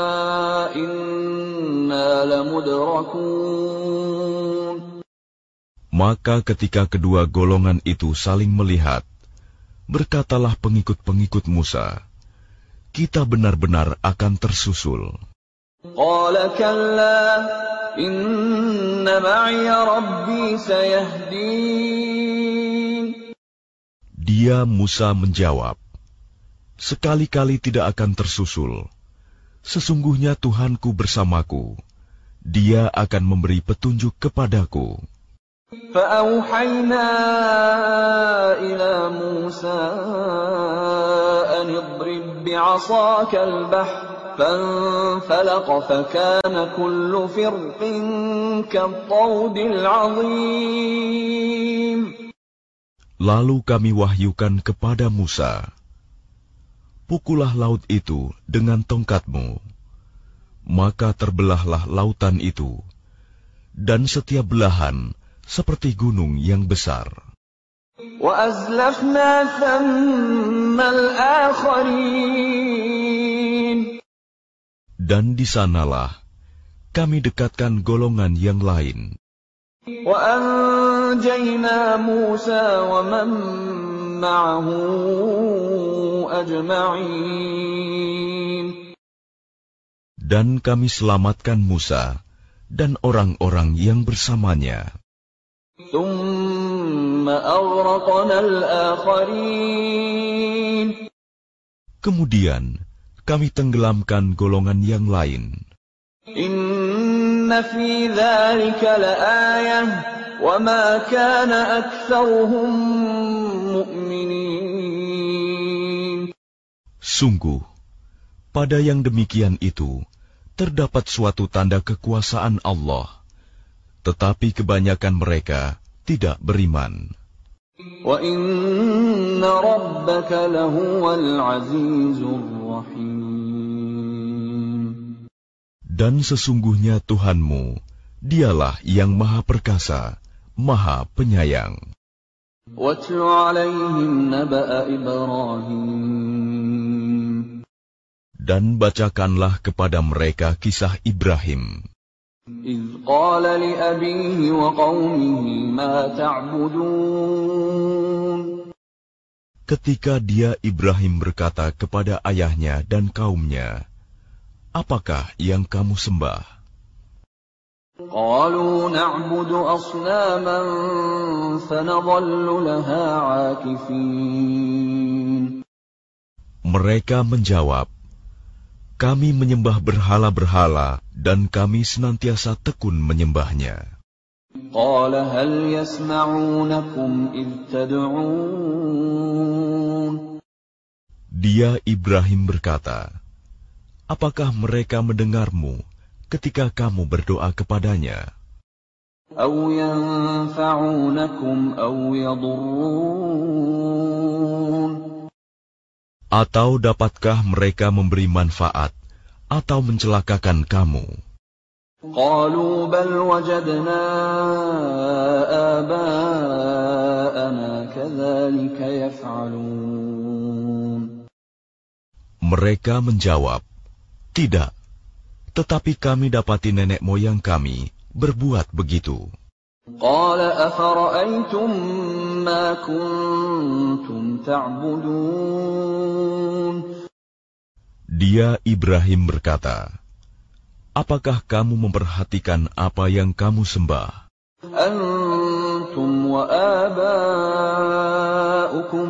إِنَّا لَمُدْرَكُونَ. Maka ketika kedua golongan itu saling melihat, berkatalah pengikut-pengikut Musa, kita benar-benar akan tersusul. قَالَ كَلَّا إِنَّ مَعِيَ رَبِّي سَيَهْدِينِ. Dia Musa menjawab, sekali-kali tidak akan tersusul. Sesungguhnya Tuhanku bersamaku, Dia akan memberi petunjuk kepadaku. فَأَوْحَيْنَا إِلَى مُوسَىٰ أَنِ اضْرِب بِّعَصَاكَ الْبَحْرَ فَانفَلَقَ فَكَانَ كُلُّ فِرْقٍ كَالطَّوْدِ الْعَظِيمِ. Lalu kami wahyukan kepada Musa, pukullah laut itu dengan tongkatmu. Maka terbelahlah lautan itu, dan setiap belahan seperti gunung yang besar. وَأَزْلَفْنَا ثَمَّ الْآخَرِينَ. Dan di sanalah kami dekatkan golongan yang lain. وَأَنْجَيْنَا مُوسَى وَمَنْ مَعَهُ أَجْمَعِينَ. Dan kami selamatkan Musa dan orang-orang yang bersamanya. ثُمَّ أَغْرَقْنَا الْآخَرِينَ. Kemudian kami tenggelamkan golongan yang lain. إِنَّ فِي ذَلِكَ لَآيَةً وَمَا كَانَ أَكْثَرُهُم مُؤْمِنِينَ. Sungguh, pada yang demikian itu terdapat suatu tanda kekuasaan Allah, tetapi kebanyakan mereka tidak beriman. وَإِنَّ رَبَّكَ لَهُوَ الْعَزِيزُ الرَّحِيمُ. Dan sesungguhnya Tuhanmu, Dialah yang Maha Perkasa, Maha Penyayang. وَاتْلُ عَلَيْهِمْ نَبَأَ إِبْرَاهِيمَ. Dan bacakanlah kepada mereka kisah Ibrahim. إِذْ قَالَ لِأَبِيهِ وَقَوْمِهِ مَا تَعْبُدُونَ. Ketika dia Ibrahim berkata kepada ayahnya dan kaumnya, apakah yang kamu sembah? قالوا نعبد أصناما فنظل لها عاكفين. Mereka menjawab, kami menyembah berhala-berhala dan kami senantiasa tekun menyembahnya. قال هل يسمعونكم إذ تدعون. Dia Ibrahim berkata, apakah mereka mendengarmu ketika kamu berdoa kepadanya? أو ينفعونكم أو يضرون. Atau dapatkah mereka memberi manfaat atau mencelakakan kamu? قالوا بل وجدنا آباءنا كذلك يفعلون. Mereka menjawab, tidak, tetapi kami dapati nenek moyang kami berbuat begitu. قال أفرأيتم ما كنتم تعبدون. Dia Ibrahim berkata, apakah kamu memperhatikan apa yang kamu sembah? أنتم وآباؤكم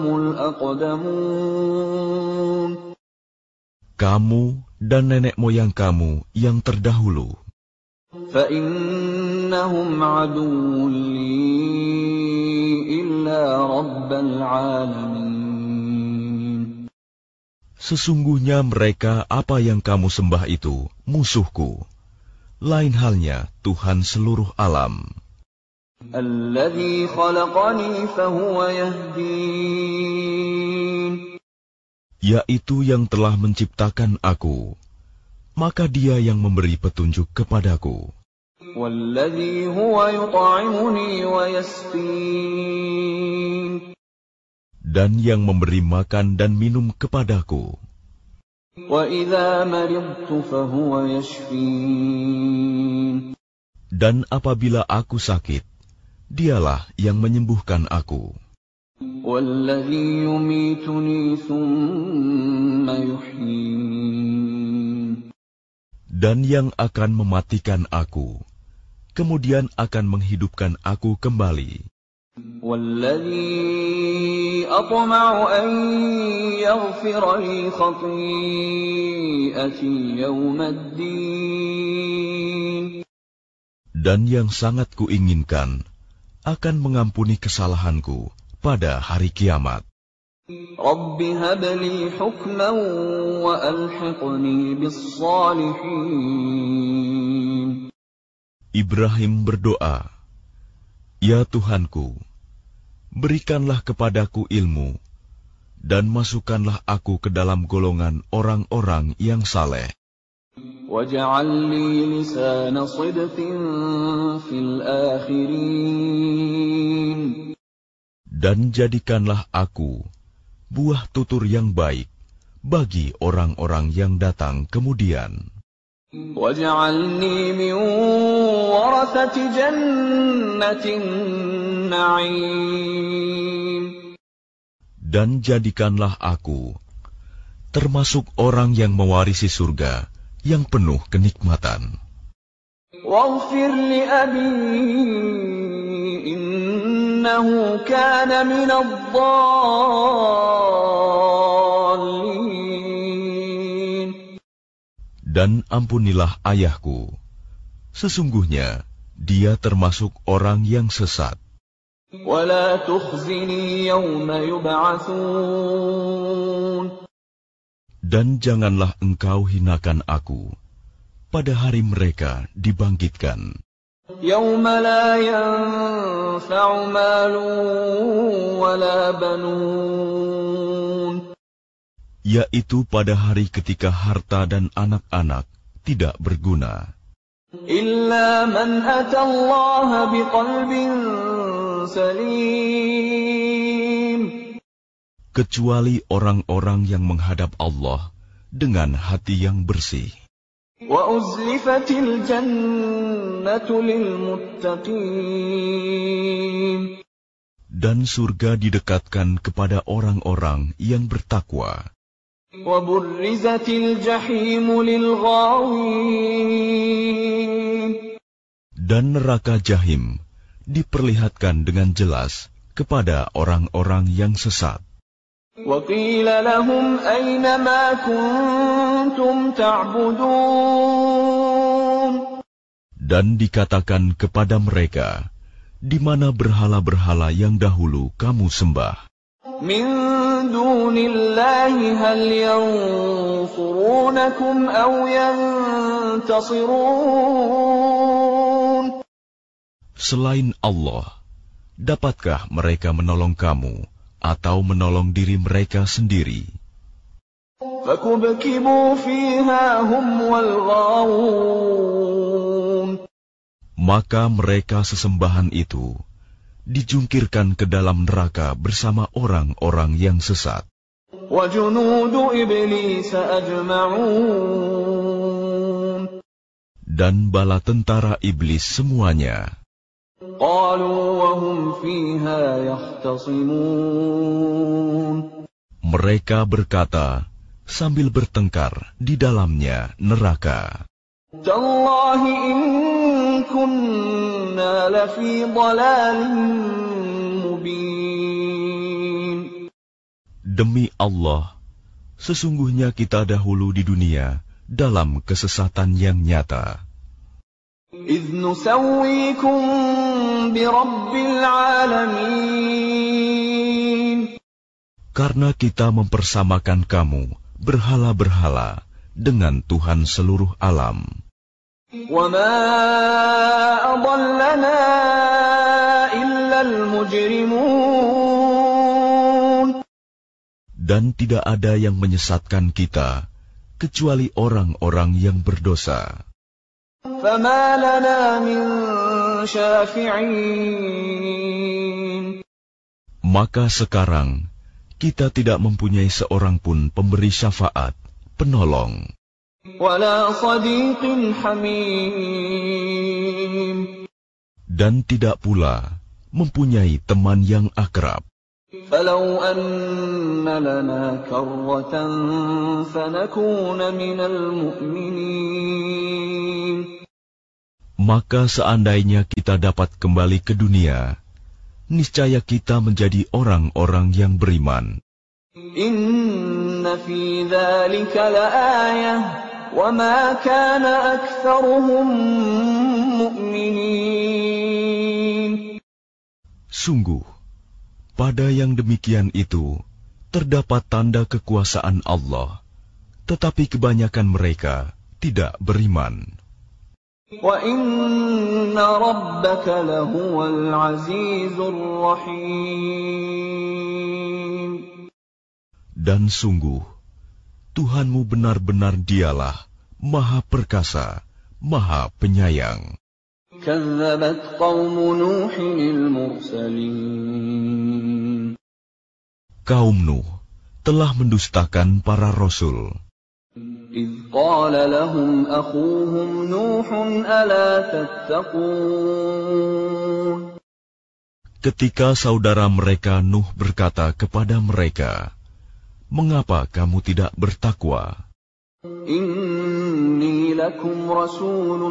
الأقدمون. Kamu dan nenek moyang kamu yang terdahulu. فإنهم عدو لي إلا رب العالمين. Sesungguhnya mereka apa yang kamu sembah itu musuhku. Lain halnya Tuhan seluruh alam. الذي خلقني فهو يهدين. Yaitu yang telah menciptakan aku, maka dia yang memberi petunjuk kepadaku. والذي هو يطعمني ويسقين. Dan yang memberi makan dan minum kepadaku. وإذا مرضت فهو يشفين. Dan apabila aku sakit, dialah yang menyembuhkan aku. والذي يميتني ثم يحيين. Dan yang akan mematikan aku, kemudian akan menghidupkan aku kembali. والذي أطمع أن يغفر لي خطيئتي يوم الدين. Dan yang sangat kuinginkan akan mengampuni kesalahanku pada hari kiamat. رب هب لي حكما وألحقني بالصالحين. Ibrahim berdoa, ya Tuhanku, berikanlah kepadaku ilmu, dan masukkanlah aku ke dalam golongan orang-orang yang saleh. واجعل لي لسان صدق في الآخرين. Dan jadikanlah aku buah tutur yang baik bagi orang-orang yang datang kemudian. واجعلني من ورثة جنة النعيم. Dan jadikanlah aku termasuk orang yang mewarisi surga yang penuh kenikmatan. واغفر لأبي إنه كان من الضالين. Dan ampunilah ayahku, sesungguhnya dia termasuk orang yang sesat. ولا تخزني يوم يبعثون. Dan janganlah engkau hinakan aku pada hari mereka dibangkitkan. يوم لا ينفع مال ولا بنون. Yaitu pada hari ketika harta dan anak-anak tidak berguna. إلا من أتى الله بقلب سليم. Kecuali orang-orang yang menghadap Allah dengan hati yang bersih. وأزلفت الجنة للمتقين. Dan surga didekatkan kepada orang-orang yang bertakwa. وبرزت الجحيم للغاوين. Dan neraka Jahim diperlihatkan dengan jelas kepada orang-orang yang sesat. وقيل لهم أين ما كنتم تعبدون. Dan dikatakan kepada mereka, di mana berhala-berhala yang dahulu kamu sembah. من دون الله هل ينصرونكم أو ينتصرون. Selain Allah, dapatkah mereka menolong kamu atau menolong diri mereka sendiri? فكبكبوا فيها هم والغاوون. Maka mereka sesembahan itu dijungkirkan ke dalam neraka bersama orang-orang yang sesat. وجنود إبليس أجمعون. Dan bala tentara iblis semuanya. قالوا وهم فيها يختصمون. Mereka berkata sambil bertengkar di dalamnya neraka. تالله إن كنا لفي ضلال مبين. Demi Allah, sesungguhnya kita dahulu di dunia dalam kesesatan yang nyata. إذ نسويكم برب العالمين. Karena kita mempersamakan kamu berhala-berhala dengan Tuhan seluruh alam. وما أضلنا إلا المجرمون. Dan tidak ada yang menyesatkan kita kecuali orang-orang yang berdosa. فما لنا من شافعين. Maka sekarang kita tidak mempunyai seorang pun pemberi syafaat, penolong. ولا صديق حميم. Dan tidak pula mempunyai teman yang akrab. فلو أن لنا كرة فنكون من المؤمنين. Maka seandainya kita dapat kembali ke dunia, niscaya kita menjadi orang-orang yang beriman. إن في ذلك لآية وما كان أكثرهم مؤمنين. Sungguh, pada yang demikian itu terdapat tanda kekuasaan Allah, tetapi kebanyakan mereka tidak beriman. وَإِنَّ رَبَّكَ لَهُوَ الْعَزِيزُ الرَّحِيمُ. Dan sungguh, Tuhanmu benar-benar dialah Maha Perkasa, Maha Penyayang. كَذَّبَتْ قَوْمُ نُوحٍ الْمُرْسَلِينَ. Kaum Nuh telah mendustakan para rasul. إِذْ قَالَ لَهُمْ أَخُوهُمْ نُوحٌ أَلَا تَتَّقُونَ. Ketika saudara mereka Nuh berkata kepada mereka, "Mengapa kamu tidak bertakwa? إِنِّي لَكُمْ رَسُولٌ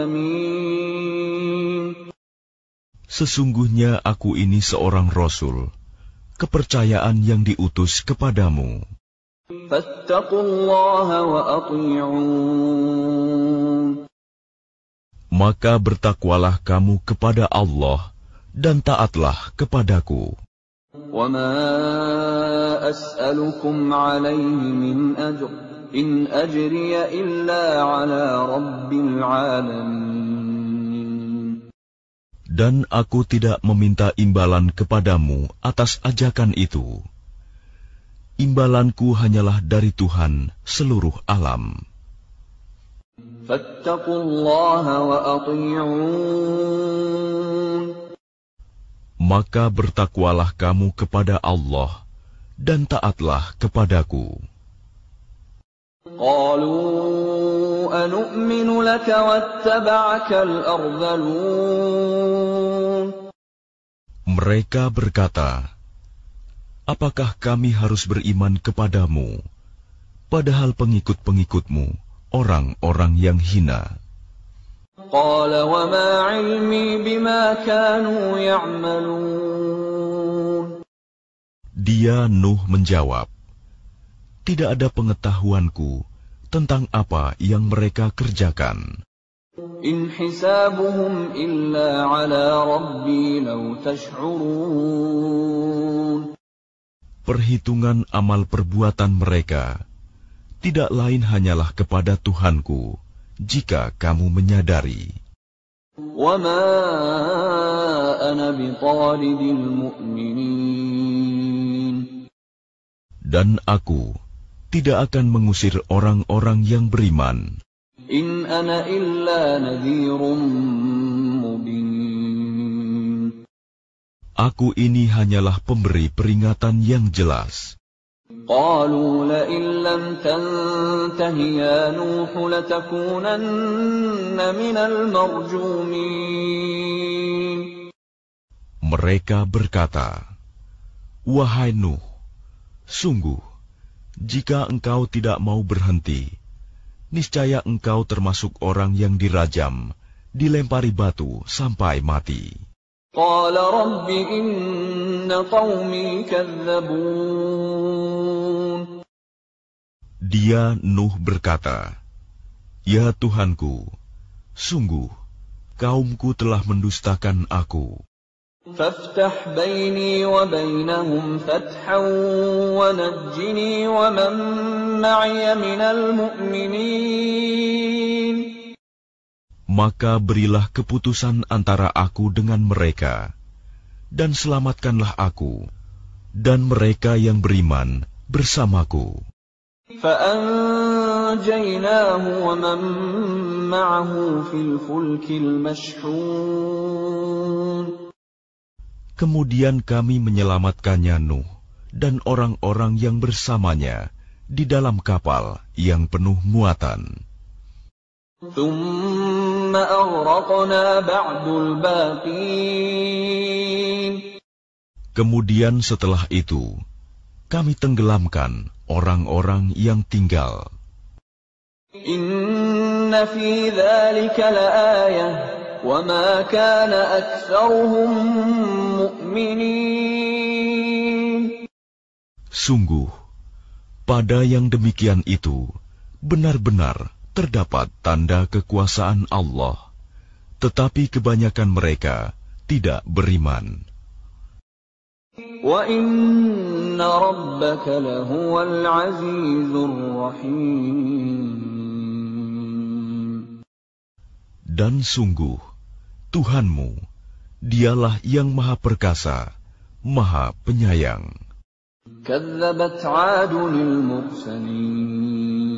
أَمِينٌ. Sesungguhnya aku ini seorang rasul, kepercayaan yang diutus kepadamu. فَاتَّقُوا اللَّهَ وَأَطِيعُونِ. Maka bertakwalah kamu kepada Allah dan taatlah kepadaku. وَمَا أَسْأَلُكُمْ عَلَيْهِ مِنْ أَجْرٍ إِنْ أَجْرِيَ إِلَّا عَلَى رَبِّ الْعَالَمِينَ. Dan aku tidak meminta imbalan kepadamu atas ajakan itu. Imbalanku hanyalah dari Tuhan seluruh alam. فَاتَّقُوا اللَّهَ وَأَطِيعُونِ. Maka bertakwalah kamu kepada Allah dan taatlah kepadaku. قَالُوا أَنُؤْمِنُ لَكَ وَاتَّبَعَكَ الْأَرْذَلُونَ. Mereka berkata, "Apakah kami harus beriman kepadamu, padahal pengikut-pengikutmu orang-orang yang hina. قال وما علمي بما كانوا يعملون. Dia Nuh menjawab, tidak ada pengetahuanku tentang apa yang mereka kerjakan. إن حسابهم إلا على ربي لو تشعرون. Perhitungan amal perbuatan mereka tidak lain hanyalah kepada Tuhanku, jika kamu menyadari. وما أنا بطارد المؤمنين. Dan aku tidak akan mengusir orang-orang yang beriman. إن أنا إلا نذير مبين. Aku ini hanyalah pemberi peringatan yang jelas. قالوا لئن لم تنته يا نوح لتكونن من المرجومين. Mereka berkata, wahai Nuh, sungguh, jika engkau tidak mau berhenti, niscaya engkau termasuk orang yang dirajam, dilempari batu sampai mati. قال رب إن قومي كذبون. Dia Nuh berkata, ya Tuhanku, sungguh, kaumku telah mendustakan aku. فافتح بيني وبينهم فتحا ونجني ومن معي من المؤمنين. Maka berilah keputusan antara aku dengan mereka, dan selamatkanlah aku, dan mereka yang beriman bersamaku. فأنجيناه ومن معه في الفلك المشحون. Kemudian kami menyelamatkannya Nuh dan orang-orang yang bersamanya di dalam kapal yang penuh muatan. ثم أغرقنا بعد الباقين. Kemudian setelah itu, kami tenggelamkan orang-orang yang tinggal. إن في ذلك لآية وما كان أكثرهم مؤمنين. Sungguh, pada yang demikian itu, benar-benar terdapat tanda kekuasaan Allah, tetapi kebanyakan mereka tidak beriman. وَإِنَّ رَبَّكَ لَهُوَ الْعَزِيزُ الرَّحِيمُ. Dan sungguh, Tuhanmu, dialah yang maha perkasa, maha penyayang. كَذَّبَتْ عَادٌ الْمُرْسَلِينَ.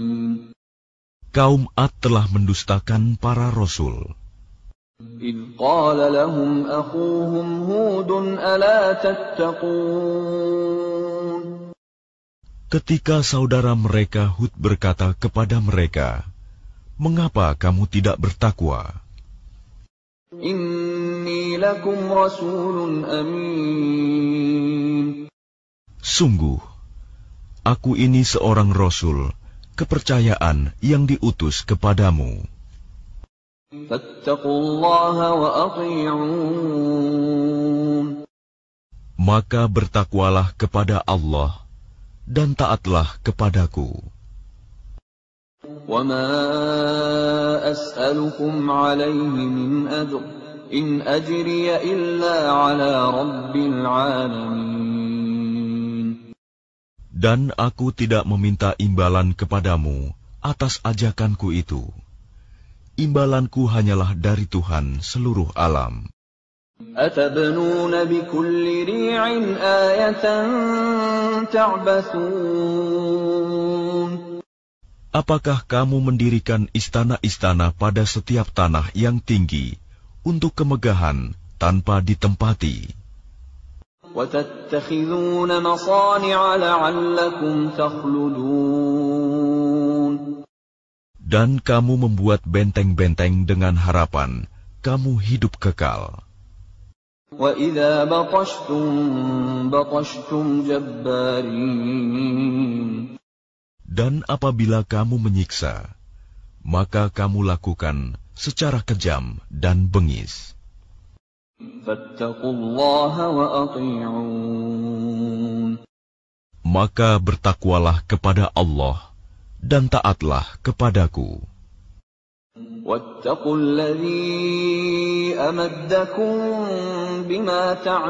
Kaum Ad telah mendustakan para rasul. إِذْ قَالَ لَهُمْ أَخُوهُمْ هُودٌ أَلَا تَتَّقُونَ. Ketika saudara mereka Hud berkata kepada mereka, mengapa kamu tidak bertakwa? إِنِّي لَكُمْ رَسُولٌ أَمِينٌ. Sungguh, aku ini seorang rasul, kepercayaan yang diutus kepadamu. فَاتَّقُوا اللَّهَ وَأَطِيعُونِ. Maka bertakwalah kepada Allah dan taatlah kepadaku. وَمَا أَسْأَلُكُمْ عَلَيْهِ مِنْ أَجْرٍ إِنْ أَجْرِيَ إِلَّا عَلَى رَبِّ الْعَالَمِينَ. Dan aku tidak meminta imbalan kepadamu atas ajakanku itu. Imbalanku hanyalah dari Tuhan seluruh alam. أَتَبْنُونَ بِكُلِّ رِيعٍ آيَةً تَعْبَثُونَ. Apakah kamu mendirikan istana-istana pada setiap tanah yang tinggi untuk kemegahan tanpa ditempati? وَتَتَّخِذُونَ مَصَانِعَ لَعَلَّكُمْ تَخْلُدُونَ. Dan kamu membuat benteng-benteng dengan harapan kamu hidup kekal. وَإِذَا بَطَشْتُمْ بَطَشْتُمْ جَبَّارِينَ. Dan apabila kamu menyiksa, maka kamu lakukan secara kejam dan bengis. Fattaqullaha wa ati'un. Maka bertakwalah kepada Allah dan taatlah kepadaku. Wattaqulladzi amaddakum bima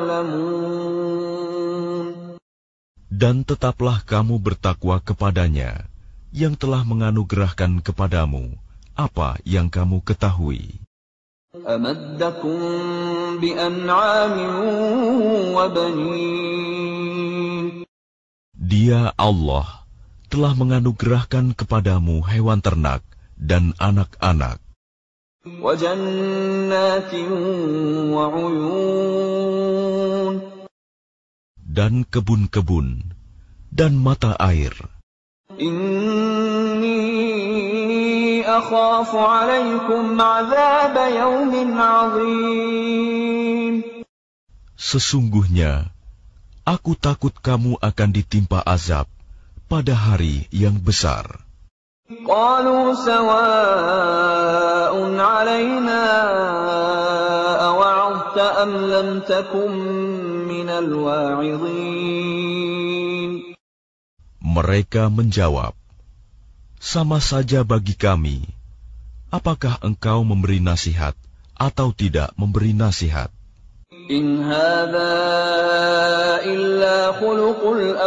ta'lamun. Dan tetaplah kamu bertakwa kepadanya yang telah menganugerahkan kepadamu apa yang kamu ketahui. Amaddakum bi an'amin wa banin. Dia Allah telah menganugerahkan kepadamu hewan ternak dan anak-anak. Wa jannatin wa 'uyun. Dan kebun-kebun dan mata air. Inni akhafu 'alaikum 'adzab yaumin 'adzim. Sesungguhnya aku takut kamu akan ditimpa azab pada hari yang besar. Qalu sawa'un 'alaina awa'adta am lam takum minal wa'idhin. Mereka menjawab, sama saja bagi kami, apakah engkau memberi nasihat atau tidak memberi nasihat. In hadza illa khuluqul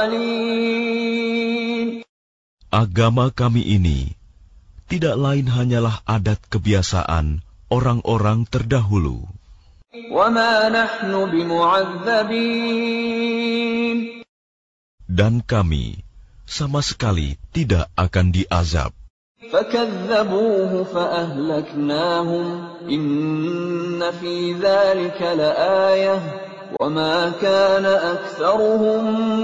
awwalin. Agama kami ini tidak lain hanyalah adat kebiasaan orang-orang terdahulu. Wa ma nahnu bimu'adzabin. Dan kami sama sekali tidak akan diazab. Fakadzabuhu faahlaknahum. Inna fi dzalika laayah. Wa ma kana aktsaruhum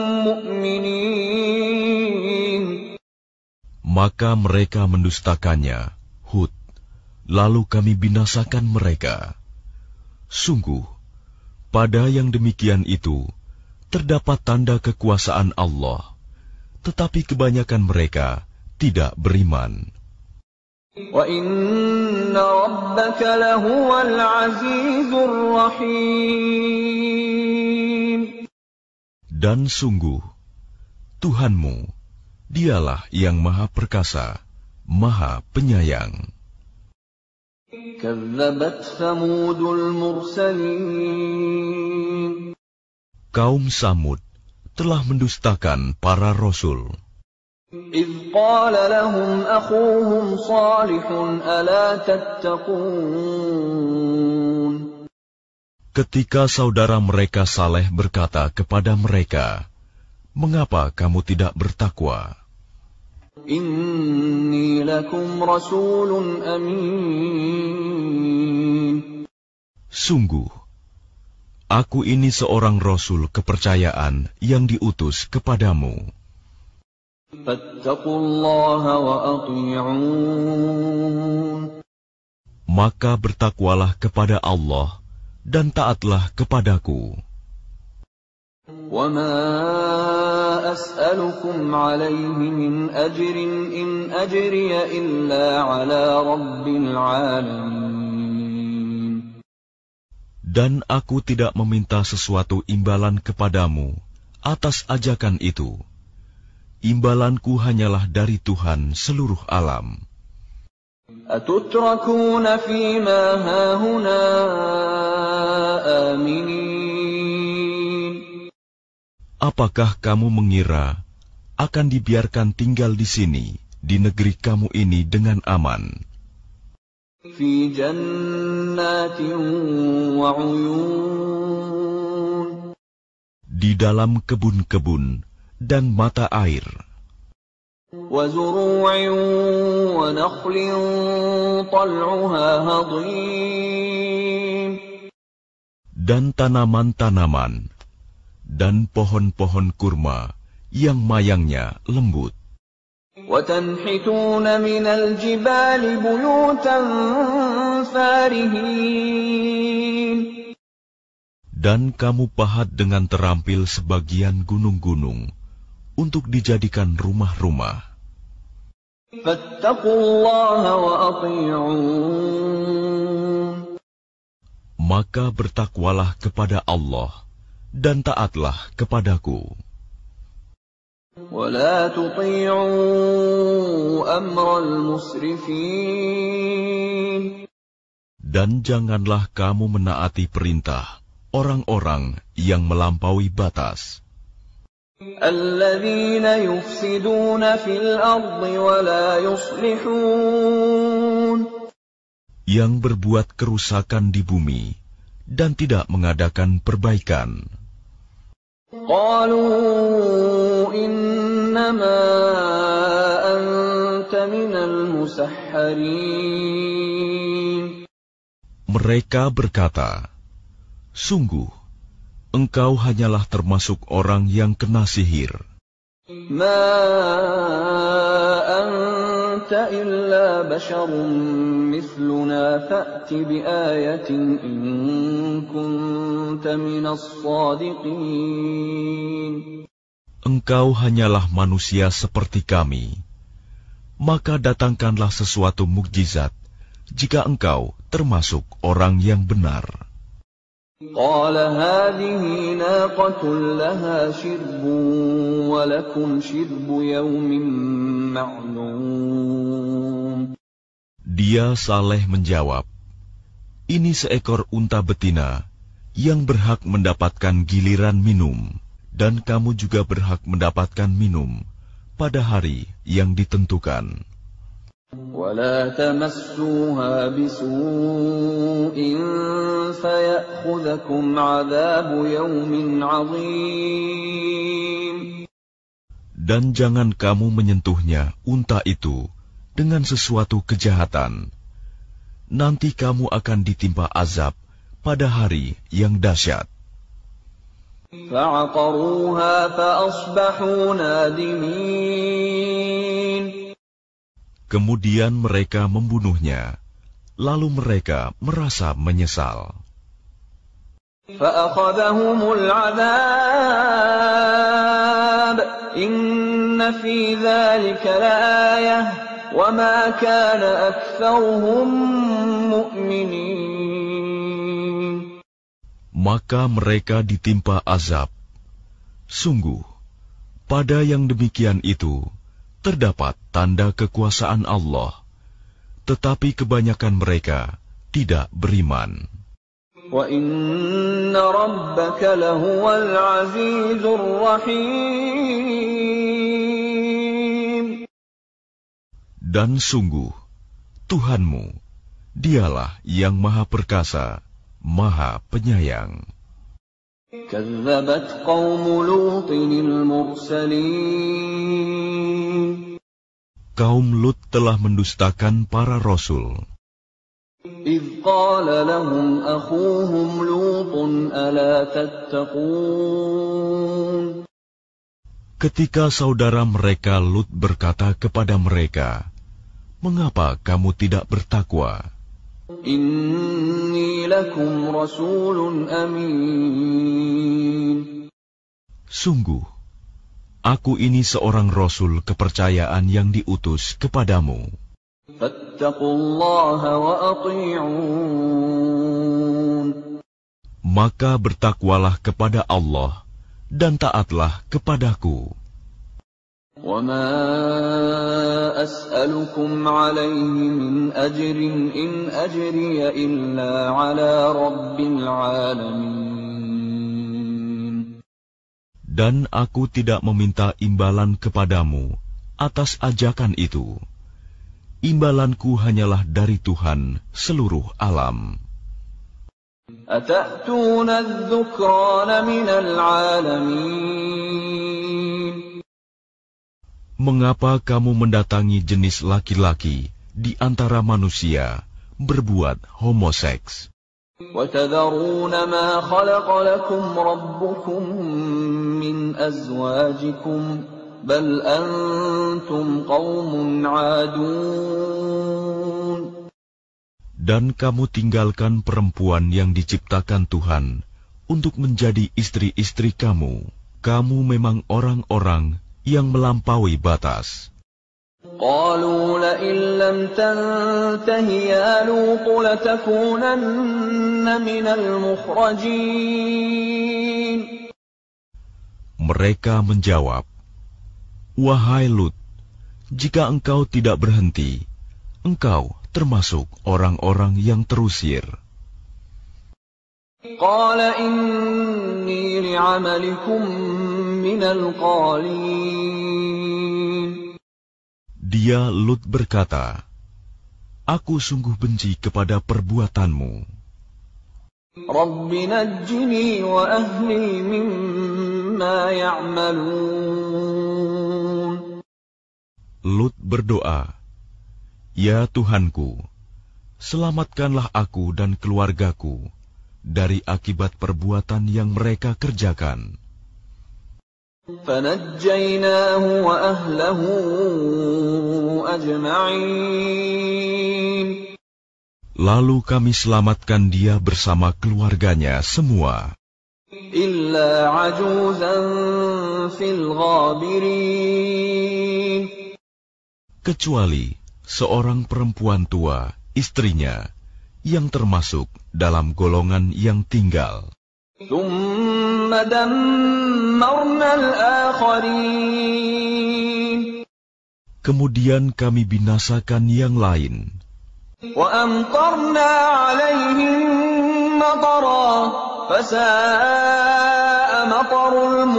mu'minin. Maka mereka mendustakannya, Hud, lalu kami binasakan mereka. Sungguh, pada yang demikian itu, terdapat tanda kekuasaan Allah, tetapi kebanyakan mereka tidak beriman. Wa inna rabbaka lahuwal azizur rahim. Dan sungguh, Tuhanmu, Dialah yang Maha Perkasa, Maha Penyayang. Kazzabat Thamudul mursalin. Kaum Samud telah mendustakan para rasul. إذ قال لهم أخوهم صالح ألا تتقون. Ketika saudara mereka Saleh berkata kepada mereka, mengapa kamu tidak bertakwa? Inni lakum rasulun amin. Sungguh, aku ini seorang rasul kepercayaan yang diutus kepadamu. Fattaqullaha wa ati'un. Maka bertakwalah kepada Allah dan taatlah kepadaku. وَمَا أَسْأَلُكُمْ عَلَيْهِ مِنْ أَجْرٍ إِنْ أَجْرِيَ إِلَّا عَلَى رَبِّ الْعَالَمِينَ. Dan aku tidak meminta sesuatu imbalan kepadamu atas ajakan itu. Imbalanku hanyalah dari Tuhan seluruh alam. أَتُتْرَكُونَ فِي مَا هَاهُنَا آمِنِينَ. Apakah kamu mengira akan dibiarkan tinggal di sini, di negeri kamu ini dengan aman? Fi jannatin wa 'uyun. Di dalam kebun-kebun dan mata air. Wa zuru'in wa nakhlin tal'uha hadim. Dan tanaman-tanaman dan pohon-pohon kurma yang mayangnya lembut. وَتَنْحِتُونَ مِنَ الْجِبَالِ بُيُوتًا فَارِهِينَ. Dan kamu pahat dengan terampil sebagian gunung-gunung untuk dijadikan rumah-rumah. Fattaqullaha wa ati'un. Maka bertakwalah kepada Allah dan taatlah kepadaku. Wa la tuti'u amral musrifin. Dan janganlah kamu menaati perintah orang-orang yang melampaui batas. Alladzina yufsiduna fil ardi wa la yuslihun. Yang berbuat kerusakan di bumi dan tidak mengadakan perbaikan. Qalu innama anta minal musahharin. Mereka berkata, sungguh, engkau hanyalah termasuk orang yang kena sihir. Ma anta illa basharun mithluna fa'ti bi ayatin in kunta minas sadiqin. Engkau hanyalah manusia seperti kami. Maka datangkanlah sesuatu mukjizat jika engkau termasuk orang yang benar. Qala hadhihi naqatun laha shirbun wa lakum shirbu yawmin ma'lum. Dia Saleh menjawab, ini seekor unta betina yang berhak mendapatkan giliran minum, dan kamu juga berhak mendapatkan minum pada hari yang ditentukan. وَلَا تَمَسُّوهَا بِسُوءٍ فَيَأْخُذَكُمْ عَذَابُ يَوْمٍ عَظِيمٍ. Dan jangan kamu menyentuhnya, unta itu, dengan sesuatu kejahatan. Nanti kamu akan ditimpa azab pada hari yang dahsyat. فَعَقَرُوهَا فَأَصْبَحُوا نَادِمِينَ. Kemudian mereka membunuhnya, lalu mereka merasa menyesal. فَأَخَذَهُمُ الْعَذَابُ إِنَّ فِي ذَلِكَ لَآيَةً وَمَا كَانَ أَكْثَرُهُم مُؤْمِنِينَ. Maka mereka ditimpa azab. Sungguh, pada yang demikian itu terdapat tanda kekuasaan Allah, tetapi kebanyakan mereka tidak beriman. Wa inna rabbaka lahuwal azizur rahim. Dan sungguh, Tuhanmu, dialah yang maha perkasa, maha penyayang. Kazzabat qaumu Lutinil mursalin. Kaum Lut telah mendustakan para rasul. إِذْ قَالَ لَهُمْ أَخُوهُمْ لُوطٌ أَلَا تَتَّقُونَ. Ketika saudara mereka Lut berkata kepada mereka, mengapa kamu tidak bertakwa? إِنِّي لَكُمْ رَسُولٌ أَمِينٌ. Sungguh, aku ini seorang rasul kepercayaan yang diutus kepadamu. فَاتَّقُوا اللَّهَ وَأَطِيعُونِ. Maka bertakwalah kepada Allah dan taatlah kepadaku. وَمَا أَسْأَلُكُمْ عَلَيْهِ مِنْ أَجْرٍ إِنْ أَجْرِيَ إِلَّا عَلَى رَبِّ الْعَالَمِينَ. Dan aku tidak meminta imbalan kepadamu atas ajakan itu. Imbalanku hanyalah dari Tuhan seluruh alam. أَتَأْتُونَ الذُّكْرَانَ مِنَ الْعَالَمِينَ. Mengapa kamu mendatangi jenis laki-laki di antara manusia berbuat homoseks? وَتَذَرُونَ مَا خَلَقَ لَكُمْ رَبُّكُمْ مِنْ أَزْوَاجِكُمْ بَلْ أَنْتُمْ قَوْمٌ عَادُونَ. Dan kamu tinggalkan perempuan yang diciptakan Tuhan untuk menjadi istri-istri kamu. Kamu memang orang-orang yang melampaui batas. قالوا لئن لم تنته يا لوط لتكونن من المخرجين. Mereka menjawab, "Wahai Lut, jika engkau tidak berhenti, engkau termasuk orang-orang yang terusir." قال إني لعملكم من القالين. Dia Lut berkata, "Aku sungguh benci kepada perbuatanmu. رب نجني وأهلي مما يعملون." Lut berdoa, "Ya Tuhanku, selamatkanlah aku dan keluargaku dari akibat perbuatan yang mereka kerjakan." فنجيناه وأهله أجمعين. Lalu kami selamatkan dia bersama keluarganya semua, إلا عجوزا في الغابرين. kecuali seorang perempuan tua, istrinya, yang termasuk dalam golongan yang tinggal. ثم دمرنا الآخرين. Kemudian kami binasakan yang lain, وأمطرنا عليهم مطرا فساء مطر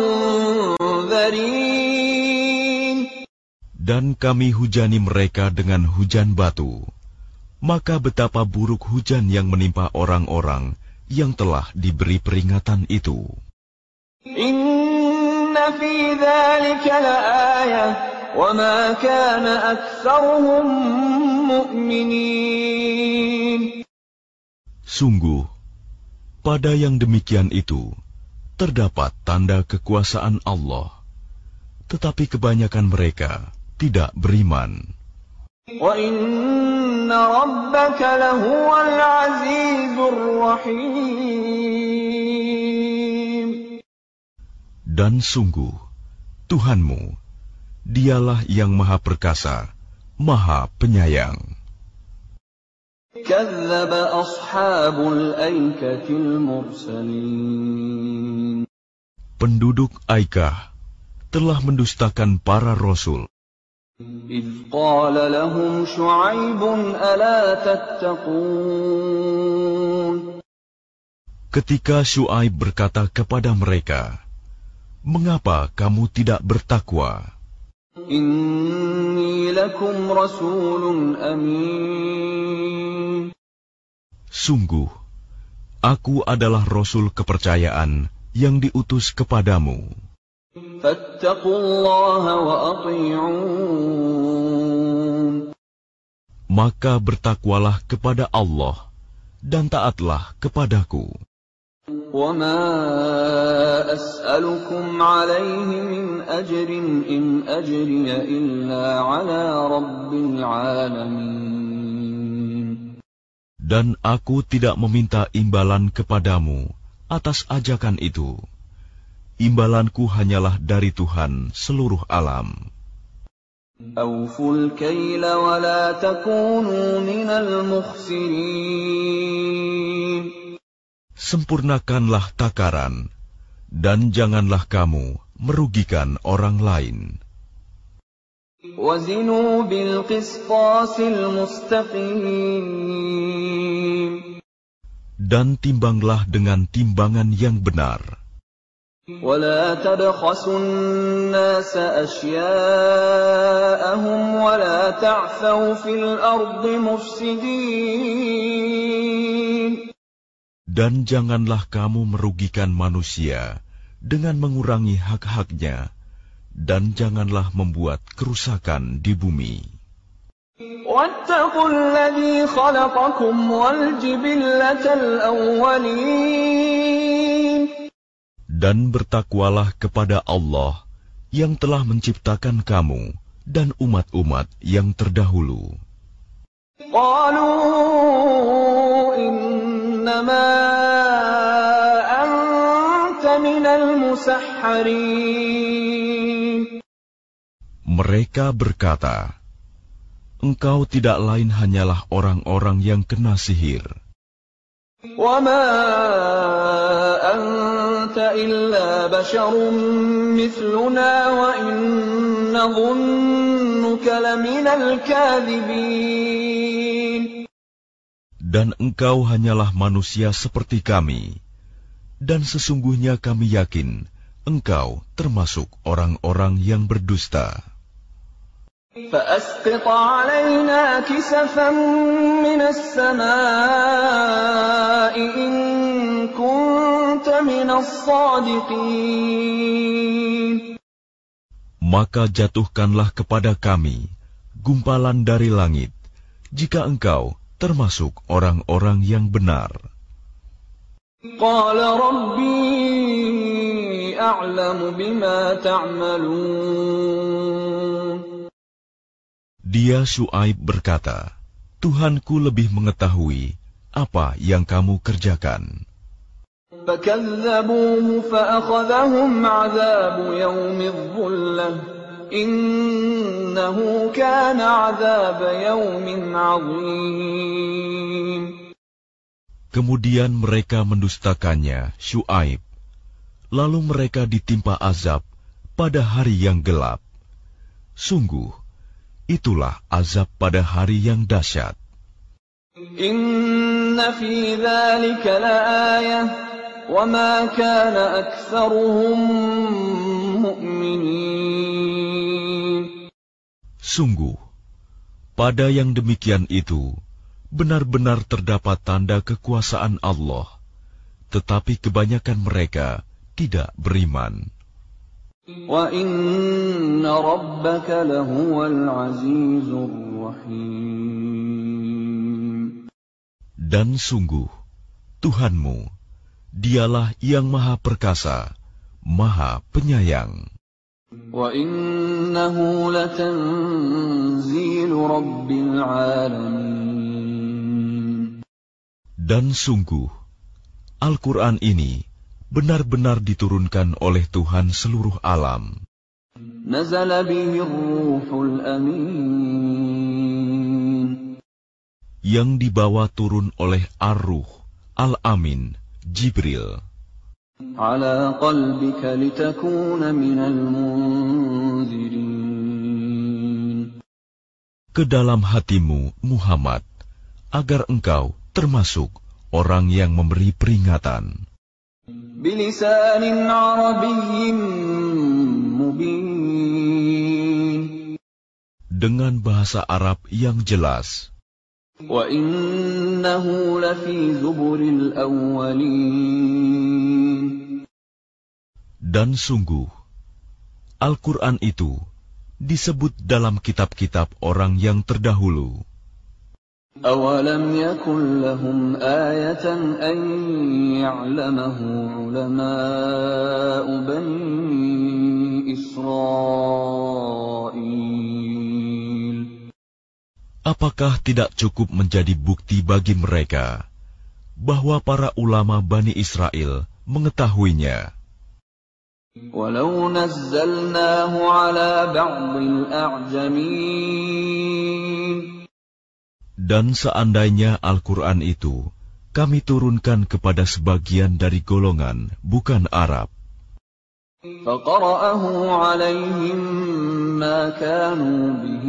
المنذرين. dan kami hujani mereka dengan hujan batu. Maka betapa buruk hujan yang menimpa orang-orang yang telah diberi peringatan itu. Inna fi dzalika laayah wa ma kana aktsaruhum mu'minin. Sungguh, pada yang demikian itu terdapat tanda kekuasaan Allah, tetapi kebanyakan mereka tidak beriman. Wa inna rabbaka lahuwal azizur rahim. Dan sungguh, Tuhanmu, dialah yang maha perkasa, maha penyayang. Kadzdzaba ashabul aikatil mursalin. Penduduk Aikah telah mendustakan para rasul. إذ قال لهم شعيب ألا تتقون. Ketika Syuaib berkata kepada mereka, "Mengapa kamu tidak bertakwa? Inni lakum rasulun amin. Sungguh, aku adalah rasul kepercayaan yang diutus kepadamu. Fattaqullaha wa ati'un. Maka bertakwalah kepada Allah dan taatlah kepadaku. Wa ma as'alukum alaihi min ajrin in ajriya illa ala rabbil alamin. Dan aku tidak meminta imbalan kepadamu atas ajakan itu. Imbalanku hanyalah dari Tuhan seluruh alam. Awful kayla wa la takunu minal mukhsirin. Sempurnakanlah takaran, dan janganlah kamu merugikan orang lain. Wazinu bil qisṭasil mustaqim. Dan timbanglah dengan timbangan yang benar. ولا تبخسوا الناس أشياءهم ولا تعثوا في الأرض مفسدين. Dan janganlah kamu merugikan manusia dengan mengurangi hak-haknya, dan janganlah membuat kerusakan di bumi. واتقوا الذي خلقكم والجبلة الأولين. Dan bertakwalah kepada Allah yang telah menciptakan kamu dan umat-umat yang terdahulu. قالوا إنما أنت من المسحرين. Mereka berkata, "Engkau tidak lain hanyalah orang-orang yang kena sihir. وَمَا أَنْتَ إِلَّا بَشَرٌ مِثْلُنَا وَإِنْ نَظُنُّكَ لَمِنَ الْكَاذِبِينَ." Dan engkau hanyalah manusia seperti kami, dan sesungguhnya kami yakin engkau termasuk orang-orang yang berdusta. فَأَسْقِطْ عَلَيْنَا كِسَفًا مِّنَ السَّمَاءِ إِن كُنتَ مِنَ الصَّادِقِينَ. Maka jatuhkanlah kepada kami gumpalan dari langit, jika engkau termasuk orang-orang yang benar. قَالَ رَبِّي أَعْلَمُ بِمَا تَعْمَلُونَ. Dia Syuaib berkata, Tuhanku lebih mengetahui apa yang kamu kerjakan. فَكَذَّبُوهُ فَأَخَذَهُمْ عَذَابُ يَوْمِ الظُّلَّةِ إِنَّهُ كَانَ عَذَابَ يَوْمٍ عَظِيمٍ. Kemudian mereka mendustakannya, Syuaib. Lalu mereka ditimpa azab pada hari yang gelap. Sungguh, itulah azab pada hari yang dahsyat. Inna fi dzalika laayah wa ma kana aktsaruhum mu'minin. Sungguh, pada yang demikian itu benar-benar terdapat tanda kekuasaan Allah, tetapi kebanyakan mereka tidak beriman. Wa inna rabbaka lahuwal azizur rahim. Dan sungguh, Tuhanmu, dialah yang maha perkasa, maha penyayang. Wa innahu latanzilu rabbil alamin. Dan sungguh, Al-Quran ini benar-benar diturunkan oleh Tuhan seluruh alam. Nazala bihi ruhul amin. Yang dibawa turun oleh Ar-Ruh, Al-Amin, Jibril. Ala qalbika litakuna minal munzirin. Ke dalam hatimu, Muhammad, agar engkau termasuk orang yang memberi peringatan. Bilisanin Arabiyyin mubin. Dengan bahasa Arab yang jelas. Wa innahu lafi zuburil awwalin. Dan sungguh, Al-Quran itu disebut dalam kitab-kitab orang yang terdahulu. أَوَلَمْ يَكُنْ لَهُمْ آيَةً أَنْ يَعْلَمَهُ عُلَمَاءُ بَنِي إِسْرَائِيلَ. Apakah tidak cukup menjadi bukti bagi mereka bahwa para ulama Bani Israel mengetahuinya? وَلَوْ نَزَّلْنَاهُ عَلَى بَعْضِ الْأَعْجَمِينَ. Dan seandainya Al-Quran itu kami turunkan kepada sebagian dari golongan bukan Arab, فَقَرَأَهُ عَلَيْهِمْ مَا كَانُوا بِهِ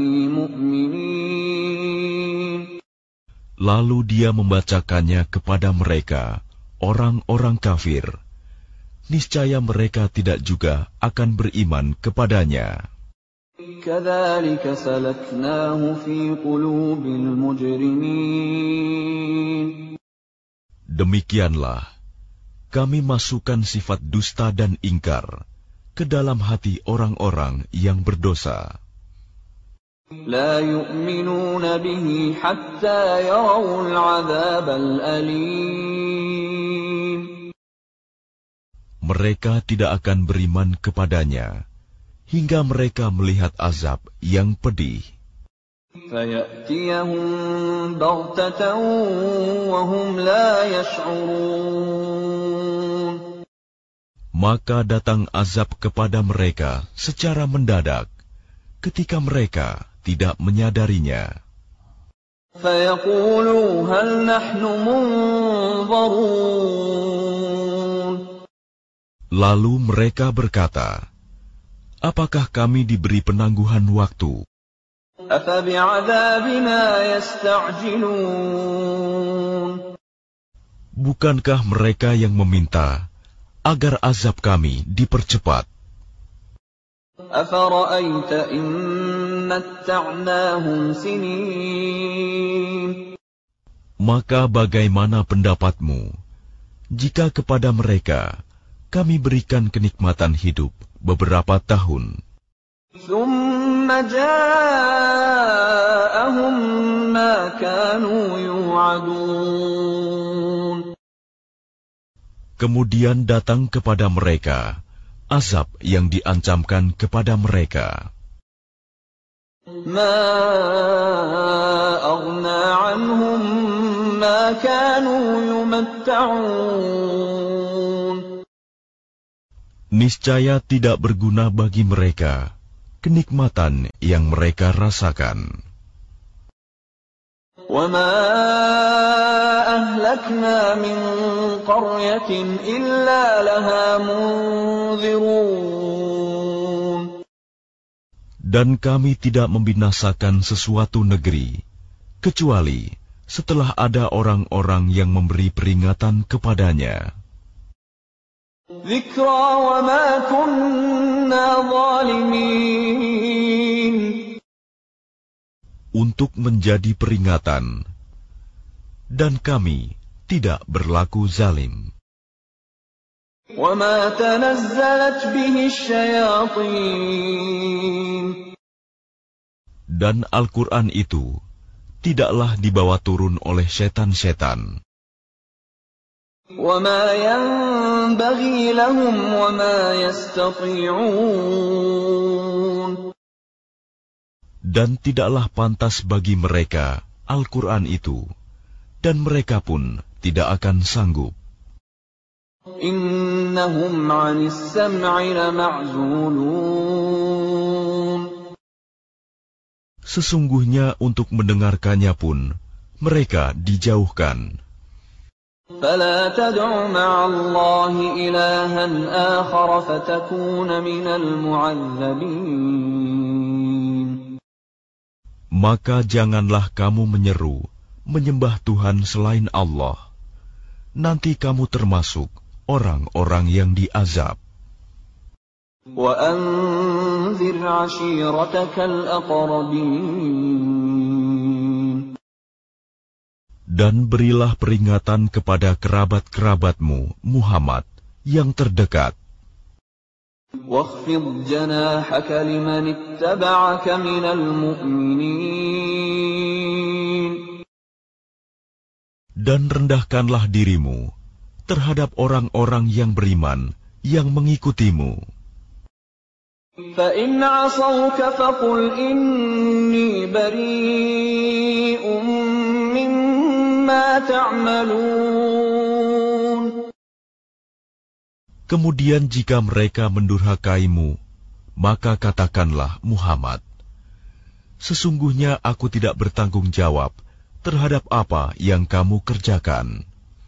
مُؤْمِنِينَ. lalu dia membacakannya kepada mereka, orang-orang kafir, niscaya mereka tidak juga akan beriman kepadanya. كَذَلِكَ سَلَكْنَاهُ فِي قُلُوبِ الْمُجْرِمِينَ. Demikianlah kami masukkan sifat dusta dan ingkar ke dalam hati orang-orang yang berdosa. لَا يُؤْمِنُونَ بِهِ حَتَّى يَرَوُا الْعَذَابَ الْأَلِيمَ. Mereka tidak akan beriman kepadanya hingga mereka melihat azab yang pedih. فَيَأْتِيَهُم بَغْتَةً وَهُمْ لَا يَشْعُرُونَ. Maka datang azab kepada mereka secara mendadak, ketika mereka tidak menyadarinya. فيقولوا هل نحن منظرون. Lalu mereka berkata, apakah kami diberi penangguhan waktu? أفبعذابنا يستعجلون. Bukankah mereka yang meminta agar azab kami dipercepat? أفرأيت إن متعناهم سنين. Maka bagaimana pendapatmu jika kepada mereka kami berikan kenikmatan hidup beberapa tahun, ثم جاءهم ما كانوا يوعدون. kemudian datang kepada mereka azab yang diancamkan kepada mereka? ما أغنى عنهم ما كانوا يمتعون. Niscaya tidak berguna bagi mereka kenikmatan yang mereka rasakan. وما أهلكنا من قرية إلا لها منذرون. Dan kami tidak membinasakan sesuatu negeri, kecuali setelah ada orang-orang yang memberi peringatan kepadanya. ذكرى وما كنا ظالمين. Untuk menjadi peringatan, dan kami tidak berlaku zalim. وما تنزلت به الشياطين. Dan Al-Quran itu tidaklah dibawa turun oleh setan-setan. وما ينبغي لهم وما يستطيعون. Dan tidaklah pantas bagi mereka Al-Quran itu, dan mereka pun tidak akan sanggup. إنهم عن السمع لمعزولون. Sesungguhnya untuk mendengarkannya pun mereka dijauhkan. فلا تدع مع الله إلها آخر فتكون من المعذبين. Maka janganlah kamu menyeru menyembah Tuhan selain Allah. Nanti kamu termasuk orang-orang yang diazab. وأنذر عشيرتك الأقربين. Dan berilah peringatan kepada kerabat-kerabatmu, Muhammad, yang terdekat. واخفض جناحك لمن اتبعك من المؤمنين. Dan rendahkanlah dirimu terhadap orang-orang yang beriman yang mengikutimu. فإن عصوك فقل إني بريء مما تعملون. Kemudian jika mereka mendurhakaimu, maka katakanlah, Muhammad, sesungguhnya aku tidak bertanggung jawab terhadap apa yang kamu kerjakan.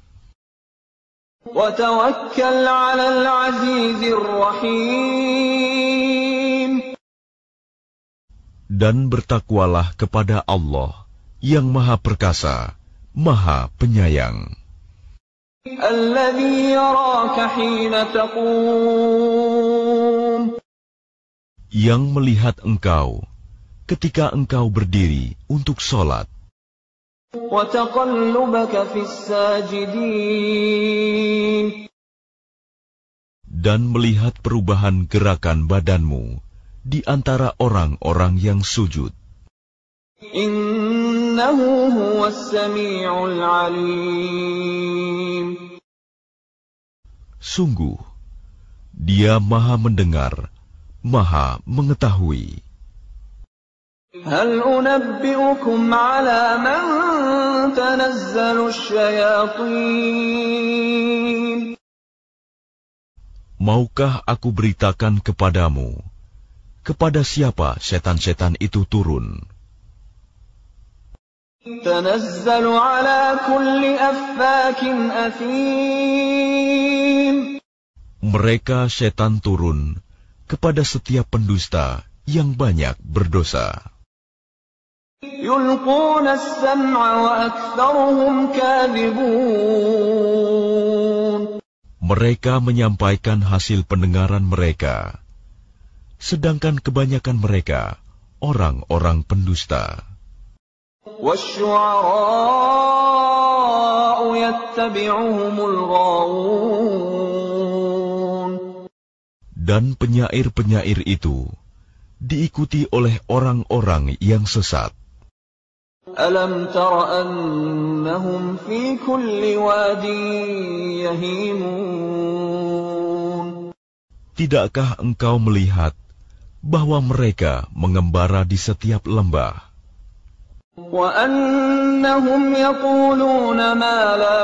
وتوكل على العزيز الرحيم. Dan bertakwalah kepada Allah yang Maha Perkasa, Maha Penyayang. الذي يراك حين تقوم. Yang melihat engkau ketika engkau berdiri untuk sholat. وتقلبك في الساجدين. Dan melihat perubahan gerakan badanmu di antara orang-orang yang sujud. Innahu huwas sami'ul alim. Sungguh, Dia Maha mendengar, Maha mengetahui. Hal unabbi'ukum ala man tanazzalu syayatin. Maukah aku beritakan kepadamu kepada siapa setan-setan itu turun. Tanazzalu ala kulli affakin athim. Mereka setan turun kepada setiap pendusta yang banyak berdosa. Yulquna as-sam'a wa aktharuhum kadhibun. Mereka menyampaikan hasil pendengaran mereka, sedangkan kebanyakan mereka orang-orang pendusta. Wasyu'ara'u yattabi'uhumul ghawun. Dan penyair-penyair itu diikuti oleh orang-orang yang sesat. Alam tara annahum fi kulli wadin yahimun. Tidakkah engkau melihat bahwa mereka mengembara di setiap lembah? Wa annahum yaquluna ma la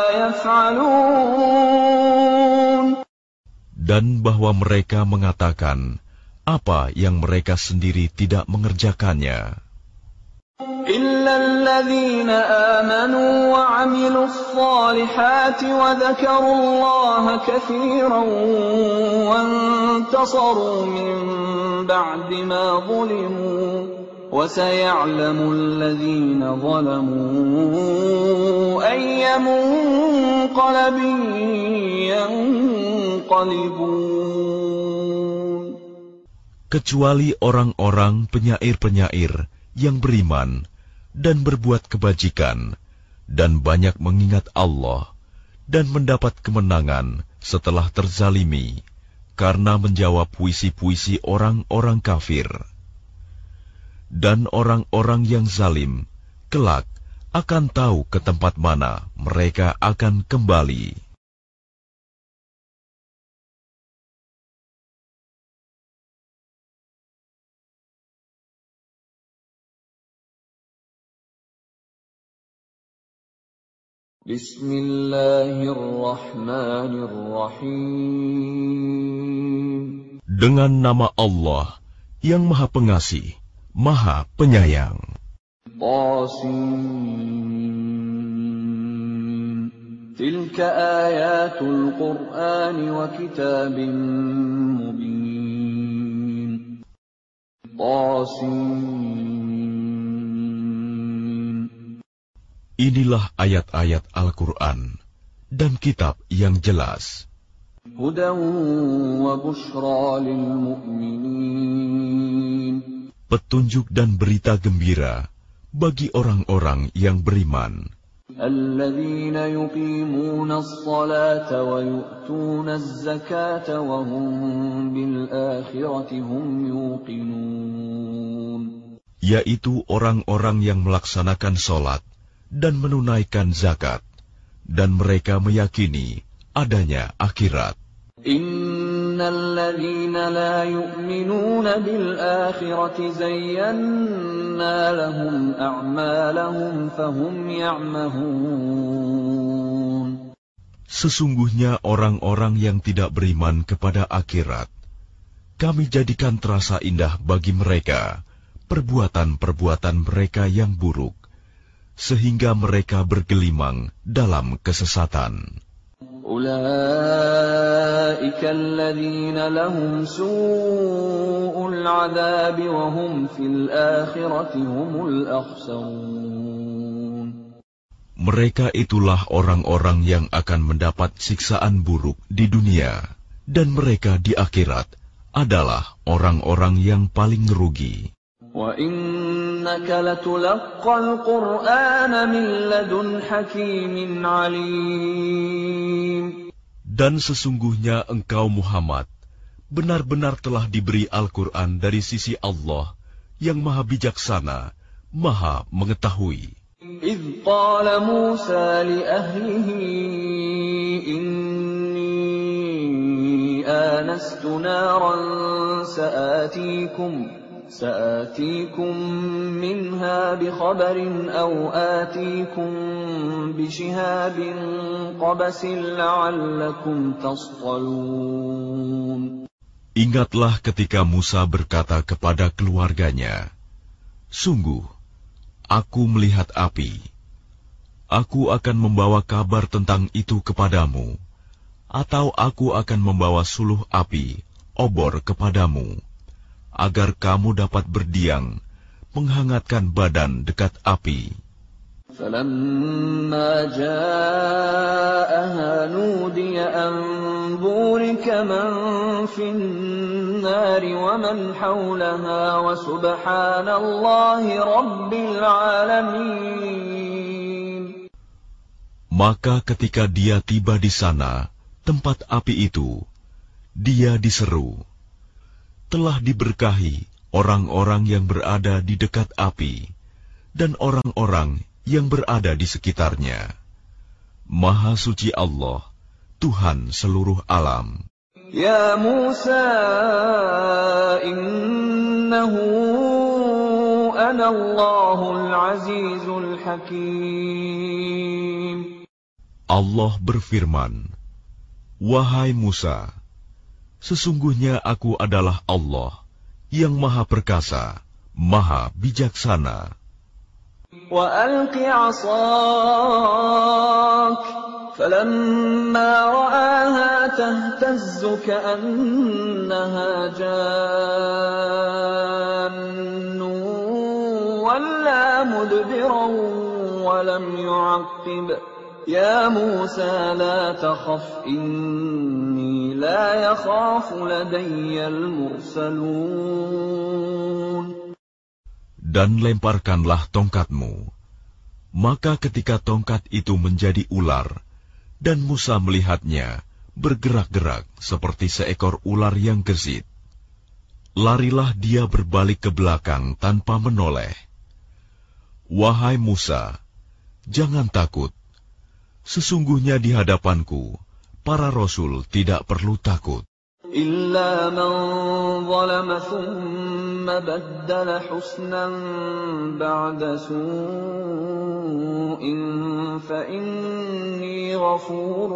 yaf'alun. Dan bahwa mereka mengatakan apa yang mereka sendiri tidak mengerjakannya. Illa alladhina amanu wa 'amilus salihati wa dzakarullaha katsiran wa intasaru min ba'di ma zulimu wa saya'lamu alladhina zalamu ayya munqalabin yanqalibun. Kecuali orang-orang penyair-penyair yang beriman dan berbuat kebajikan dan banyak mengingat Allah dan mendapat kemenangan setelah terzalimi karena menjawab puisi-puisi orang-orang kafir. Dan orang-orang yang zalim kelak akan tahu ke tempat mana mereka akan kembali. Bismillahirrahmanirrahim. Dengan nama Allah yang Maha Pengasih, Maha Penyayang. Tasin. Tilka ayatul Qur'an wa kitabim mubin. Tasin. Inilah ayat-ayat Al-Quran dan kitab yang jelas. Hudan wa bushra lil mu'minin. Petunjuk dan berita gembira bagi orang-orang yang beriman. Alladzina yuqimuna as-salata wa yu'tuna az-zakata wa hum bil akhirati hum yuqinun. Yaitu orang-orang yang melaksanakan sholat dan menunaikan zakat, dan mereka meyakini adanya akhirat. Innal ladzina la yu'minuna bil akhirati zayyana lahum a'malahum fahum ya'mahun. Sesungguhnya orang-orang yang tidak beriman kepada akhirat, kami jadikan terasa indah bagi mereka perbuatan-perbuatan mereka yang buruk, sehingga mereka bergelimang dalam kesesatan. Ulaika alladzina lahum su'ul 'adzabi wa hum fil akhirati humul akhsarun. Mereka itulah orang-orang yang akan mendapat siksaan buruk di dunia, dan mereka di akhirat adalah orang-orang yang paling rugi. Wa innaka latulaqqal Qur'ana min ladun hakimin 'alim. Dan sesungguhnya engkau Muhammad benar-benar telah diberi Al-Quran dari sisi Allah yang Maha Bijaksana, Maha Mengetahui. إذ قال موسى لأهله إني آنست نارا سآتيكم منها بخبر أو آتيكم بشهاب قبس لعلكم تصطلون. Ingatlah ketika Musa berkata kepada keluarganya, "Sungguh, aku melihat api. Aku akan membawa kabar tentang itu kepadamu, atau aku akan membawa suluh api, obor kepadamu, agar kamu dapat berdiam, menghangatkan badan dekat api." فَلَمَّا جَاءَهَا نُودِيَ أَن بُورِكَ مَن فِي النَّارِ وَمَنْ حَوْلَهَا وَسُبْحَانَ اللَّهِ رَبِّ الْعَالَمِينَ. Maka ketika dia tiba di sana, tempat api itu, dia diseru, "Telah diberkahi orang-orang yang berada di dekat api, dan orang-orang yang berada di sekitarnya. Maha suci Allah, Tuhan seluruh alam." Ya Musa, innahu ana Allahul Azizul Hakim. Allah berfirman, "Wahai Musa, sesungguhnya aku adalah Allah yang Maha Perkasa, Maha Bijaksana." وَأَلْقِ عَصَاكَ فَلَمَّا رَآهَا تَهْتَزُّ كَأَنَّهَا جَانٌّ وَلَّىٰ مُدْبِرًا وَلَمْ يُعَقِّبْ يَا مُوسَىٰ لَا تَخَفْ إِنِّي لَا يَخَافُ لَدَيَّ الْمُرْسَلُونَ. Dan lemparkanlah tongkatmu. Maka ketika tongkat itu menjadi ular, dan Musa melihatnya bergerak-gerak seperti seekor ular yang gesit, larilah dia berbalik ke belakang tanpa menoleh. Wahai Musa, jangan takut. Sesungguhnya di hadapanku, para rasul tidak perlu takut. إِلَّا مَنْ ظَلَمَ ثُمَّ بَدَّلَ حُسْنًا بَعْدَ سُوءٍ فَإِنِّي غَفُورٌ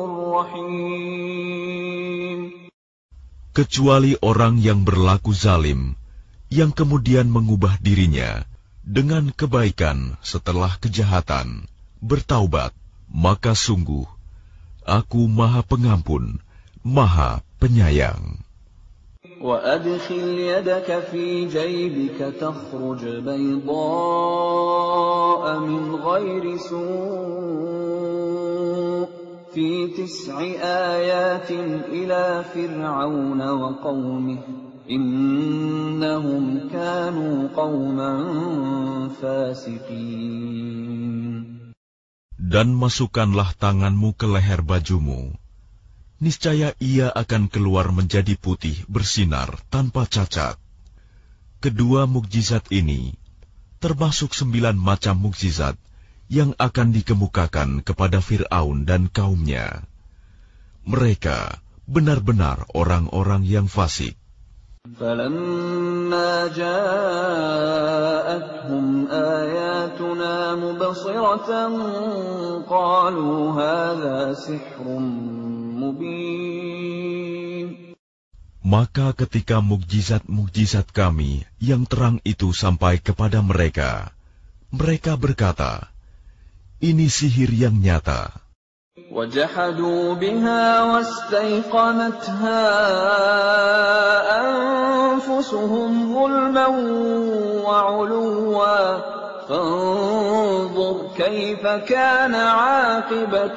رَحِيمٌ. Kecuali orang yang berlaku zalim, yang kemudian mengubah dirinya dengan kebaikan setelah kejahatan, bertaubat, maka sungguh, aku Maha Pengampun, Maha Penyayang. وَأَدْخِلْ يَدَكَ فِي جَيْبِكَ تَخْرُجْ بَيْضَاءَ مِنْ غَيْرِ سُوءٍ فِي 9 آيَاتٍ إِلَى فِرْعَوْنَ وَقَوْمِهِ إِنَّهُمْ كَانُوا قَوْمًا فَاسِقِينَ. Dan masukkanlah tanganmu ke leher bajumu. Niscaya ia akan keluar menjadi putih bersinar tanpa cacat. Kedua mukjizat ini termasuk 9 macam mukjizat yang akan dikemukakan kepada Fir'aun dan kaumnya. Mereka benar-benar orang-orang yang fasik. فَلَمَّا جَاءَتْهُمْ آيَاتُنَا مُبْصِرَةً قَالُوا هَذَا سِحْرٌ مُبِينٌ. Maka ketika mukjizat-mukjizat kami yang terang itu sampai kepada mereka, mereka berkata, "Ini sihir yang nyata." وَجَحَدُوا بِهَا وَاسْتَيْقَنَتْهَا أَنفُسُهُمْ ظُلْمًا وَعُلُوًّا فَانظُرْ كَيْفَ كَانَ عَاقِبَةُ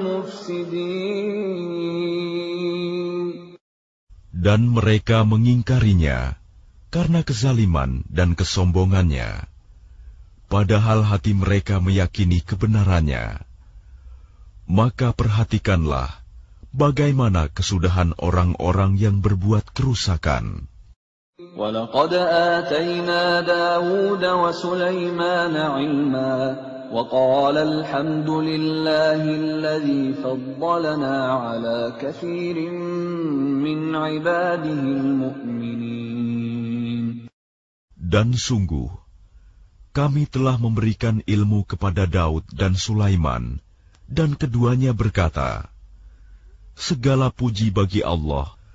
الْمُفْسِدِينَ. Dan mereka mengingkarinya karena kezaliman dan kesombongannya, padahal hati mereka meyakini kebenarannya. Maka perhatikanlah bagaimana kesudahan orang-orang yang berbuat kerusakan. وَلَقَدْ آتَيْنَا دَاوُودَ وَسُلَيْمَانَ عِلْمًا وَقَالَ الْحَمْدُ لِلَّهِ الَّذِي فَضَّلَنَا عَلَى كَثِيرٍ مِّنْ عِبَادِهِ الْمُؤْمِنِينَ. Dan sungguh, kami telah memberikan ilmu kepada Daud dan Sulaiman, dan keduanya berkata, "Segala puji bagi Allah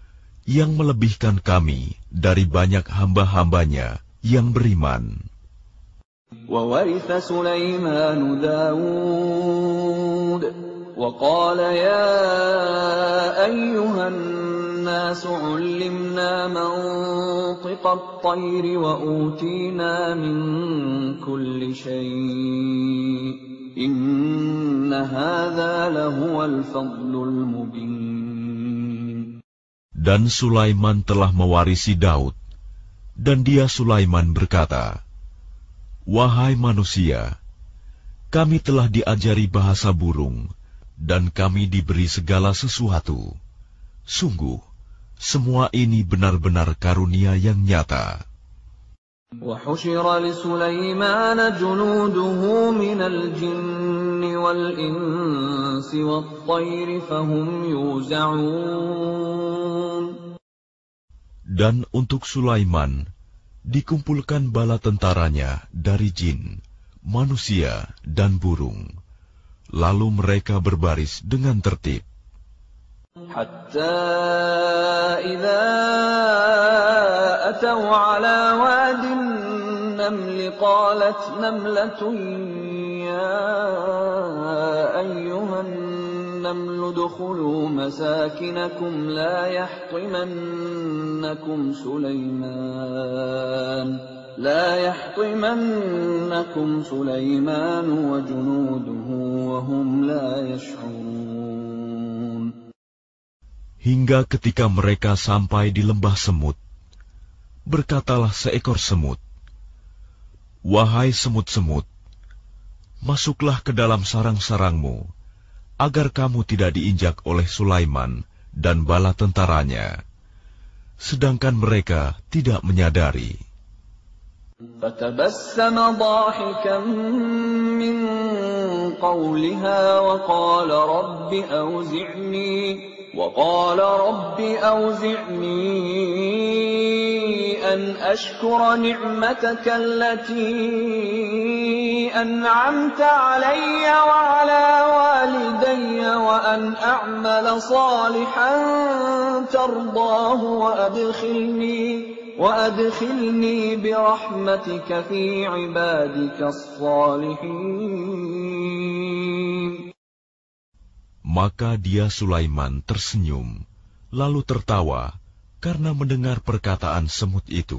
yang melebihkan kami dari banyak hamba-hambanya yang beriman. وَوَرِثَ سُلَيْمَانُ دَاوُودَ وَقَالَ يَا أَيُّهَا النَّاسُ عُلِّمْنَا مَنطِقَ الطَّيْرِ وَأُوتِينَا مِنْ كُلِّ شَيْءٍ إِنَّ هَذَا لَهُوَ الْفَضْلُ الْمُبِينُ. Dan Sulaiman telah mewarisi Daud, dan dia Sulaiman berkata, "Wahai manusia, kami telah diajari bahasa burung, dan kami diberi segala sesuatu. Sungguh, semua ini benar-benar karunia yang nyata." وَحُشِرَ لِسُلَيْمَانَ جُنُودُهُ مِنَ الْجِنِّ وَالْإِنسِ وَالطَّيْرِ فَهُمْ يُوزَعُونَ. Dan untuk Sulaiman dikumpulkan bala tentaranya dari jin, manusia, dan burung. Lalu mereka berbaris dengan tertib. حتى إذا أتوا على واد النمل قالت نملة يا أيها النمل ادخلوا مساكنكم لا يحطمنكم سليمان وجنوده وهم لا يشعرون. Hingga ketika mereka sampai di lembah semut, berkatalah seekor semut, "Wahai semut-semut, masuklah ke dalam sarang-sarangmu, agar kamu tidak diinjak oleh Sulaiman dan bala tentaranya." Sedangkan mereka tidak menyadari. فَتَبَسَّمَ ضَاحِكًا مِّن قَوْلِهَا وَقَالَ رَبِّ أَوْزِعْنِي أَنْ أَشْكُرَ نِعْمَتَكَ الَّتِي أَنْعَمْتَ عَلَيَّ وَعَلَى وَالِدَيَّ وَأَنْ أَعْمَلَ صَالِحًا تَرْضَاهُ وَأَدْخِلْنِي بِرَحْمَتِكَ فِي عِبَادِكَ الصَّالِحِينَ. Maka dia Sulaiman tersenyum, lalu tertawa karena mendengar perkataan semut itu.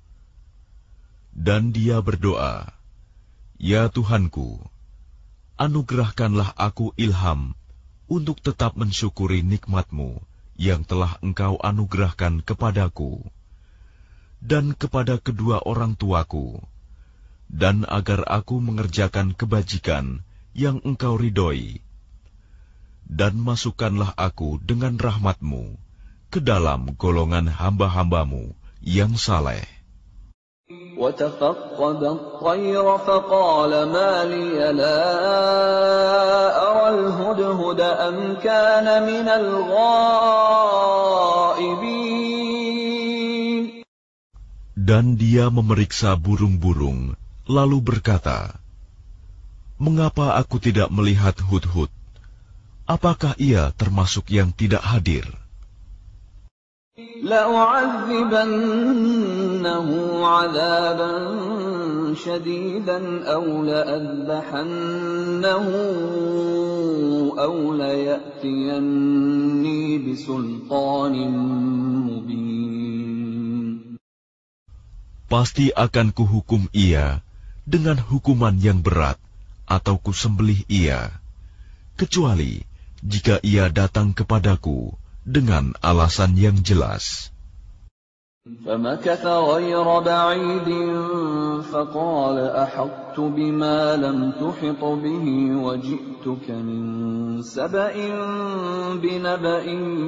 Dan dia berdoa, "Ya Tuhanku, anugerahkanlah aku ilham untuk tetap mensyukuri nikmat-Mu yang telah Engkau anugerahkan kepadaku dan kepada kedua orang tuaku, dan agar aku mengerjakan kebajikan yang Engkau ridhoi. Dan masukkanlah aku dengan rahmat-Mu ke dalam golongan hamba-hamba-Mu yang saleh." وَتَفَقَّدَ الطَّيْرَ فَقَالَ مَا لِيَ لَا أَرَى الْهُدْهُدَ أَمْ كَانَ مِنَ الْغَائِبِينَ. Dan dia memeriksa burung-burung, lalu berkata, "Mengapa aku tidak melihat hudhud? Apakah ia termasuk yang tidak hadir?" لَأُعَذِّبَنَّهُ عَذَابًا شَدِيدًا أَوْ لَأَذْبَحَنَّهُ أَوْ لَيَأْتِيَنِّي بِسُلْطَانٍ مُبِينٍ. Pasti akan kuhukum ia dengan hukuman yang berat, atau kusembelih ia, kecuali jika ia datang kepadaku dengan alasan yang jelas. فَمَكَثَ غَيْرَ بَعِيدٍ فَقَالَ أَحَطتُ بِمَا لَمْ تُحِطْ بِهِ وَجِئْتُكَ مِنْ سَبَإٍ بِنَبَإٍ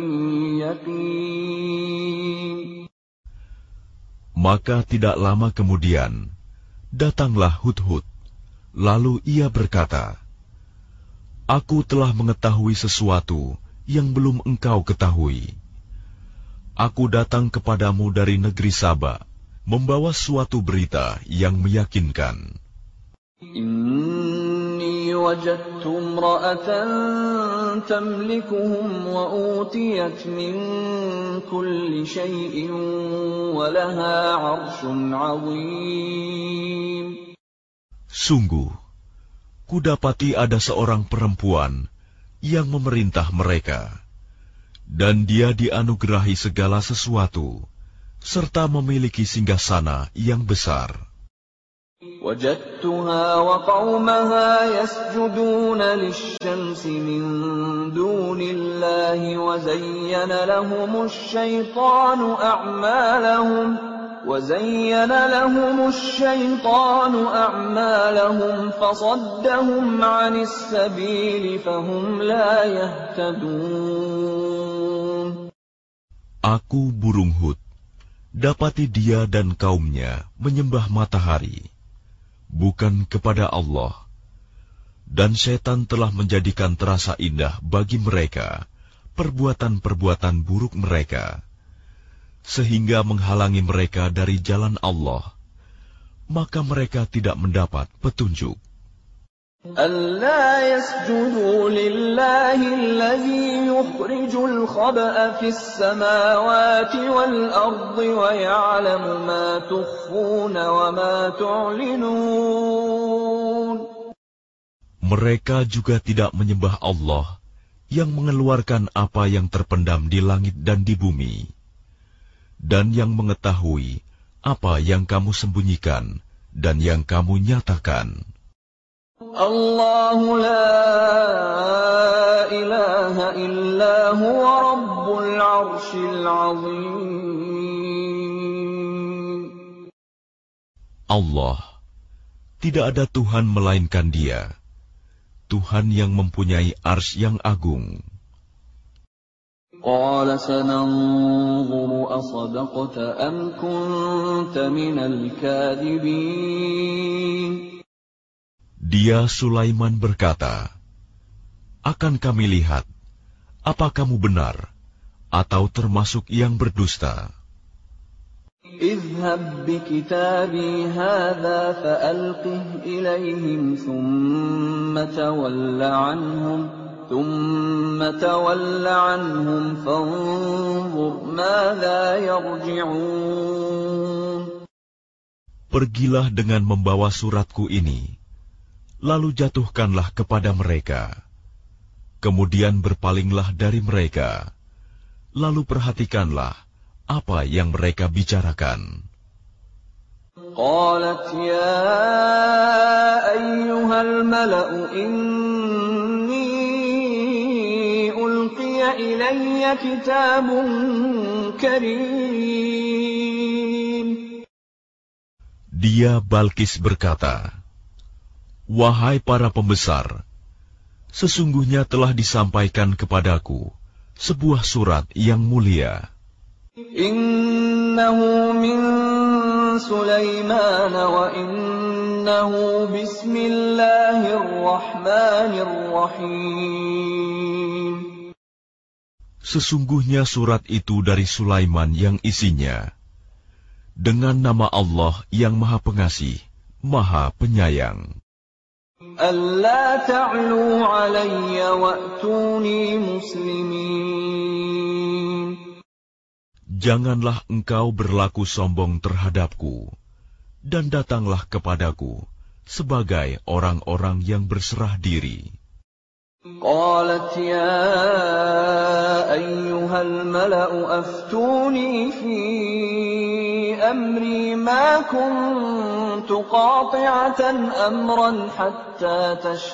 يَقِينٍ. Maka tidak lama kemudian, datanglah Hudhud, lalu ia berkata, "Aku telah mengetahui sesuatu yang belum engkau ketahui. Aku datang kepadamu dari negeri Saba, membawa suatu berita yang meyakinkan." Inni وجدت امرأة تملكهم وأوتيت من كل شيء ولها عرش عظيم. Sungguh, kudapati ada seorang perempuan yang memerintah mereka, dan dia dianugerahi segala sesuatu, serta memiliki singgasana yang besar. وجدتها وقومها يسجدون للشمس من دون الله وزين لهم الشيطان أعمالهم فصدهم عن السبيل فهم لا يهتدون. Aku burung Hud, dapati dia dan kaumnya menyembah matahari, bukan kepada Allah, dan setan telah menjadikan terasa indah bagi mereka perbuatan-perbuatan buruk mereka, sehingga menghalangi mereka dari jalan Allah, maka mereka tidak mendapat petunjuk. أَلَّا يَسْجُدُوا لِلَّهِ الَّذِي يُخْرِجُ الْخَبْءَ فِي السَّمَاوَاتِ وَالْأَرْضِ وَيَعْلَمُ مَا تُخْفُونَ وَمَا تُعْلِنُونَ. Mereka juga tidak menyembah Allah yang mengeluarkan apa yang terpendam di langit dan di bumi, dan yang mengetahui apa yang kamu sembunyikan dan yang kamu nyatakan. الله لا إله إلا هو رب العرش العظيم. Allah, tidak ada Tuhan melainkan Dia, Tuhan yang mempunyai arsy yang agung. قال سننظر أصدقت أم كنت من الكاذبين. Dia Sulaiman berkata, akan kami lihat, apa kamu benar, atau termasuk yang berdusta. اذهب بكتابي هذا فألقه إليهم ثم تول عنهم فانظر ماذا يرجعون. Pergilah dengan membawa suratku ini, lalu jatuhkanlah kepada mereka. Kemudian berpalinglah dari mereka, lalu perhatikanlah apa yang mereka bicarakan. قالت يا أيها الملأ إني ألقي إلي كتاب كريم. Dia Balkis berkata, wahai para pembesar, sesungguhnya telah disampaikan kepadaku sebuah surat yang mulia. Innahu min Sulaiman wa innahu bismillahirrahmanirrahim. Sesungguhnya surat itu dari Sulaiman yang isinya dengan nama Allah yang Maha Pengasih, Maha Penyayang. Alla ta'lu 'alayya wa'tuni muslimin. Janganlah engkau berlaku sombong terhadapku, dan datanglah kepadaku sebagai orang-orang yang berserah diri. Qalat ya ayyuhal mala'u aftuni fi amri ma kuntu qati'atan amran hatta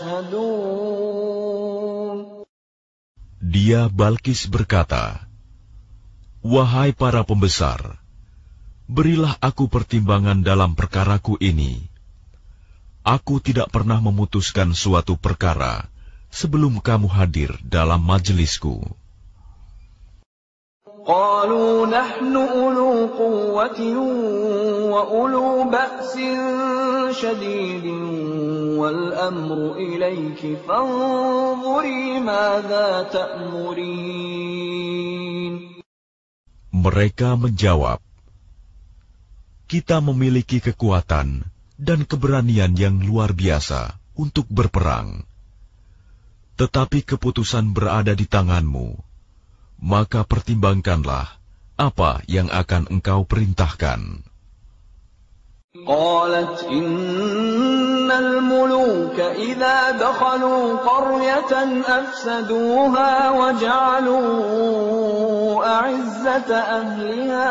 tashhadun. Dia Balkis berkata, wahai para pembesar, berilah aku pertimbangan dalam perkaraku ini. Aku tidak pernah memutuskan suatu perkara sebelum kamu hadir dalam majelisku. Qalu nahnu ulu quwwatin wa ulu ba'sin shadidin wal amru ilayki fanzuri madza ta'murin. Mereka menjawab, kita memiliki kekuatan dan keberanian yang luar biasa untuk berperang. Tetapi keputusan berada di tanganmu, maka pertimbangkanlah apa yang akan engkau perintahkan. قالت إن الملوك إذا دخلوا قرية أفسدوها وجعلوا أعزة أهلها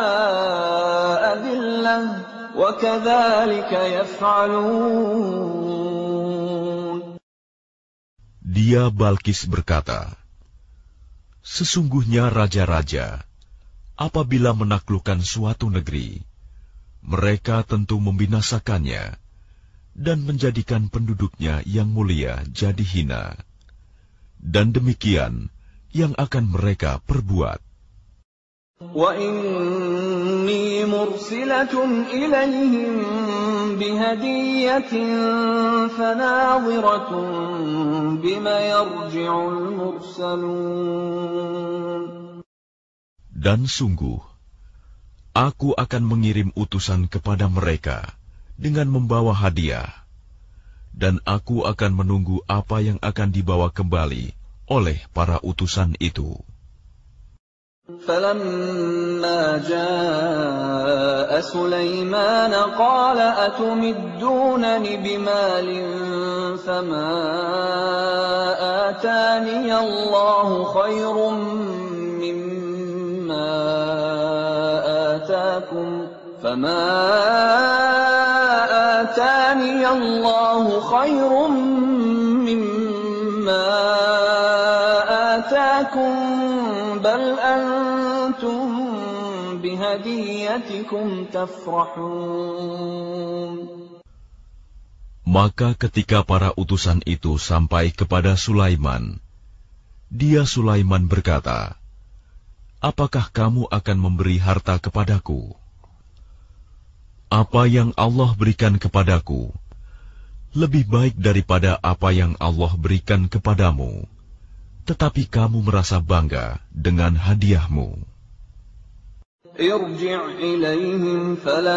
أذلة وكذلك يفعلون. Dia Balkis berkata, sesungguhnya raja-raja, apabila menaklukkan suatu negeri, mereka tentu membinasakannya dan menjadikan penduduknya yang mulia jadi hina. Dan demikian yang akan mereka perbuat. وَإِنِّي مُرْسِلَةٌ إِلَيْهِمْ بِهَدِيَّةٍ فَنَاظِرَةٌ بِمَ يَرْجِعُ الْمُرْسَلُونَ. Dan sungguh, aku akan mengirim utusan kepada mereka dengan membawa hadiah, dan aku akan menunggu apa yang akan dibawa kembali oleh para utusan itu. فَلَمَّا جَاءَ سُلَيْمَانَ قَالَ أَتُمِدُّونَنِ بِمَالٍ فَمَا آتَانِيَ اللَّهُ خَيْرٌ مِّمَّا آتَاكُمْ فَمَا آتَانِيَ اللَّهُ خَيْرٌ مِّمَّا آتَاكُمْ بَلْ أَنْتُمْ بِهَدِيَّتِكُمْ تَفْرَحُونَ. Maka ketika para utusan itu sampai kepada Sulaiman, dia Sulaiman berkata, apakah kamu akan memberi harta kepadaku? Apa yang Allah berikan kepadaku lebih baik daripada apa yang Allah berikan kepadamu, tetapi kamu merasa bangga dengan hadiahmu. ارجع إليهم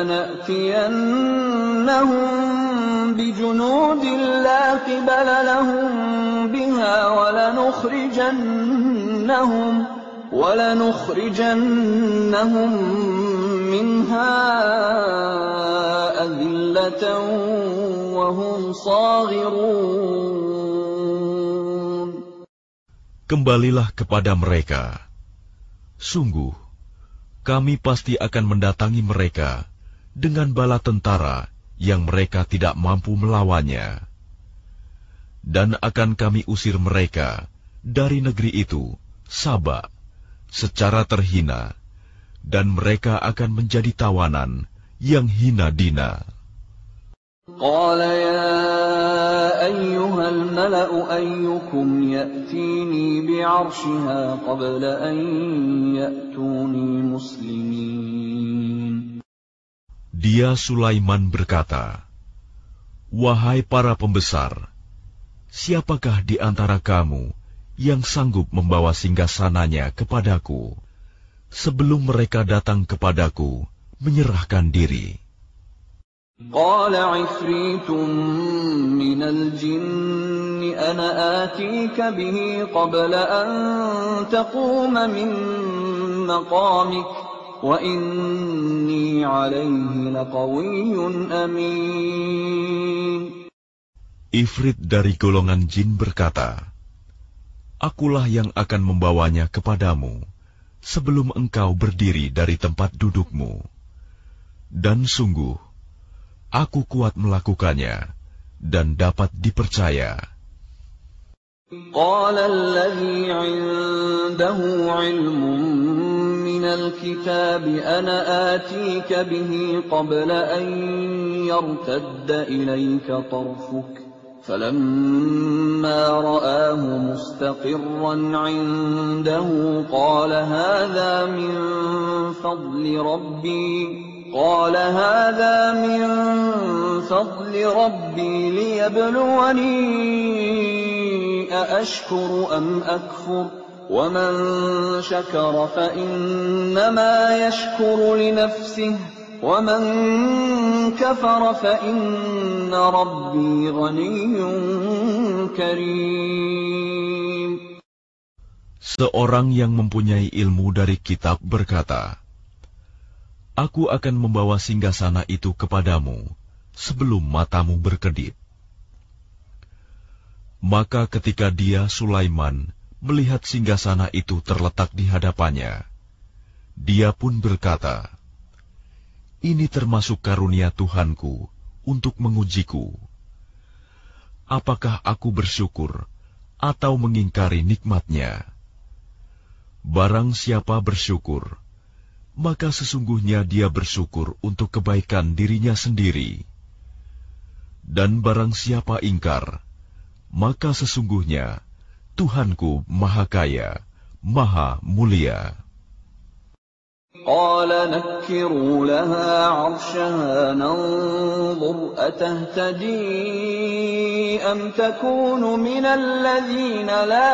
فلنأتينهم بجنود لا قبل لهم بها ولنخرجنهم منها أذلة وهم صاغرون. Kembalilah kepada mereka. Sungguh, kami pasti akan mendatangi mereka dengan bala tentara yang mereka tidak mampu melawannya. Dan akan kami usir mereka dari negeri itu, Saba, secara terhina, dan mereka akan menjadi tawanan yang hina dina. قال يا أيها الملأ أيكم يأتيني بعرشها قبل أن يأتوني مسلمين. Dia Sulaiman berkata, wahai para pembesar, siapakah di antara kamu yang sanggup membawa singgasananya kepadaku sebelum mereka datang kepadaku menyerahkan diri? قال عفريت من الجن أنا آتيك به قبل أن تقوم من مقامك وإني عليه لقوي أمين. Ifrit dari golongan jin berkata, akulah yang akan membawanya kepadamu sebelum engkau berdiri dari tempat dudukmu. Dan sungguh, aku kuat melakukannya dan dapat dipercaya. قال الذي عنده علم من الكتاب أنا آتيك به قبل أن يرتد إليك طرفك فلما رآه مستقرا عنده قال هذا من فضل ربي ليبلوني أأشكر أم أكفر ومن شكر فإنما يشكر لنفسه وَمَنْ كَفَرَ فَإِنَّ رَبِّي غَنِيٌّ كَرِيمٌ. Seorang yang mempunyai ilmu dari kitab berkata, Aku akan membawa singgasana itu kepadamu sebelum matamu berkedip. Maka ketika dia, Sulaiman, melihat singgasana itu terletak di hadapannya, dia pun berkata, Ini termasuk karunia Tuhanku untuk mengujiku. Apakah aku bersyukur atau mengingkari nikmat-Nya? Barang siapa bersyukur, maka sesungguhnya dia bersyukur untuk kebaikan dirinya sendiri. Dan barang siapa ingkar, maka sesungguhnya Tuhanku Maha Kaya, Maha Mulia. قال نكروا لها عرشها ننظر أتهتدي أم تكون من الذين لا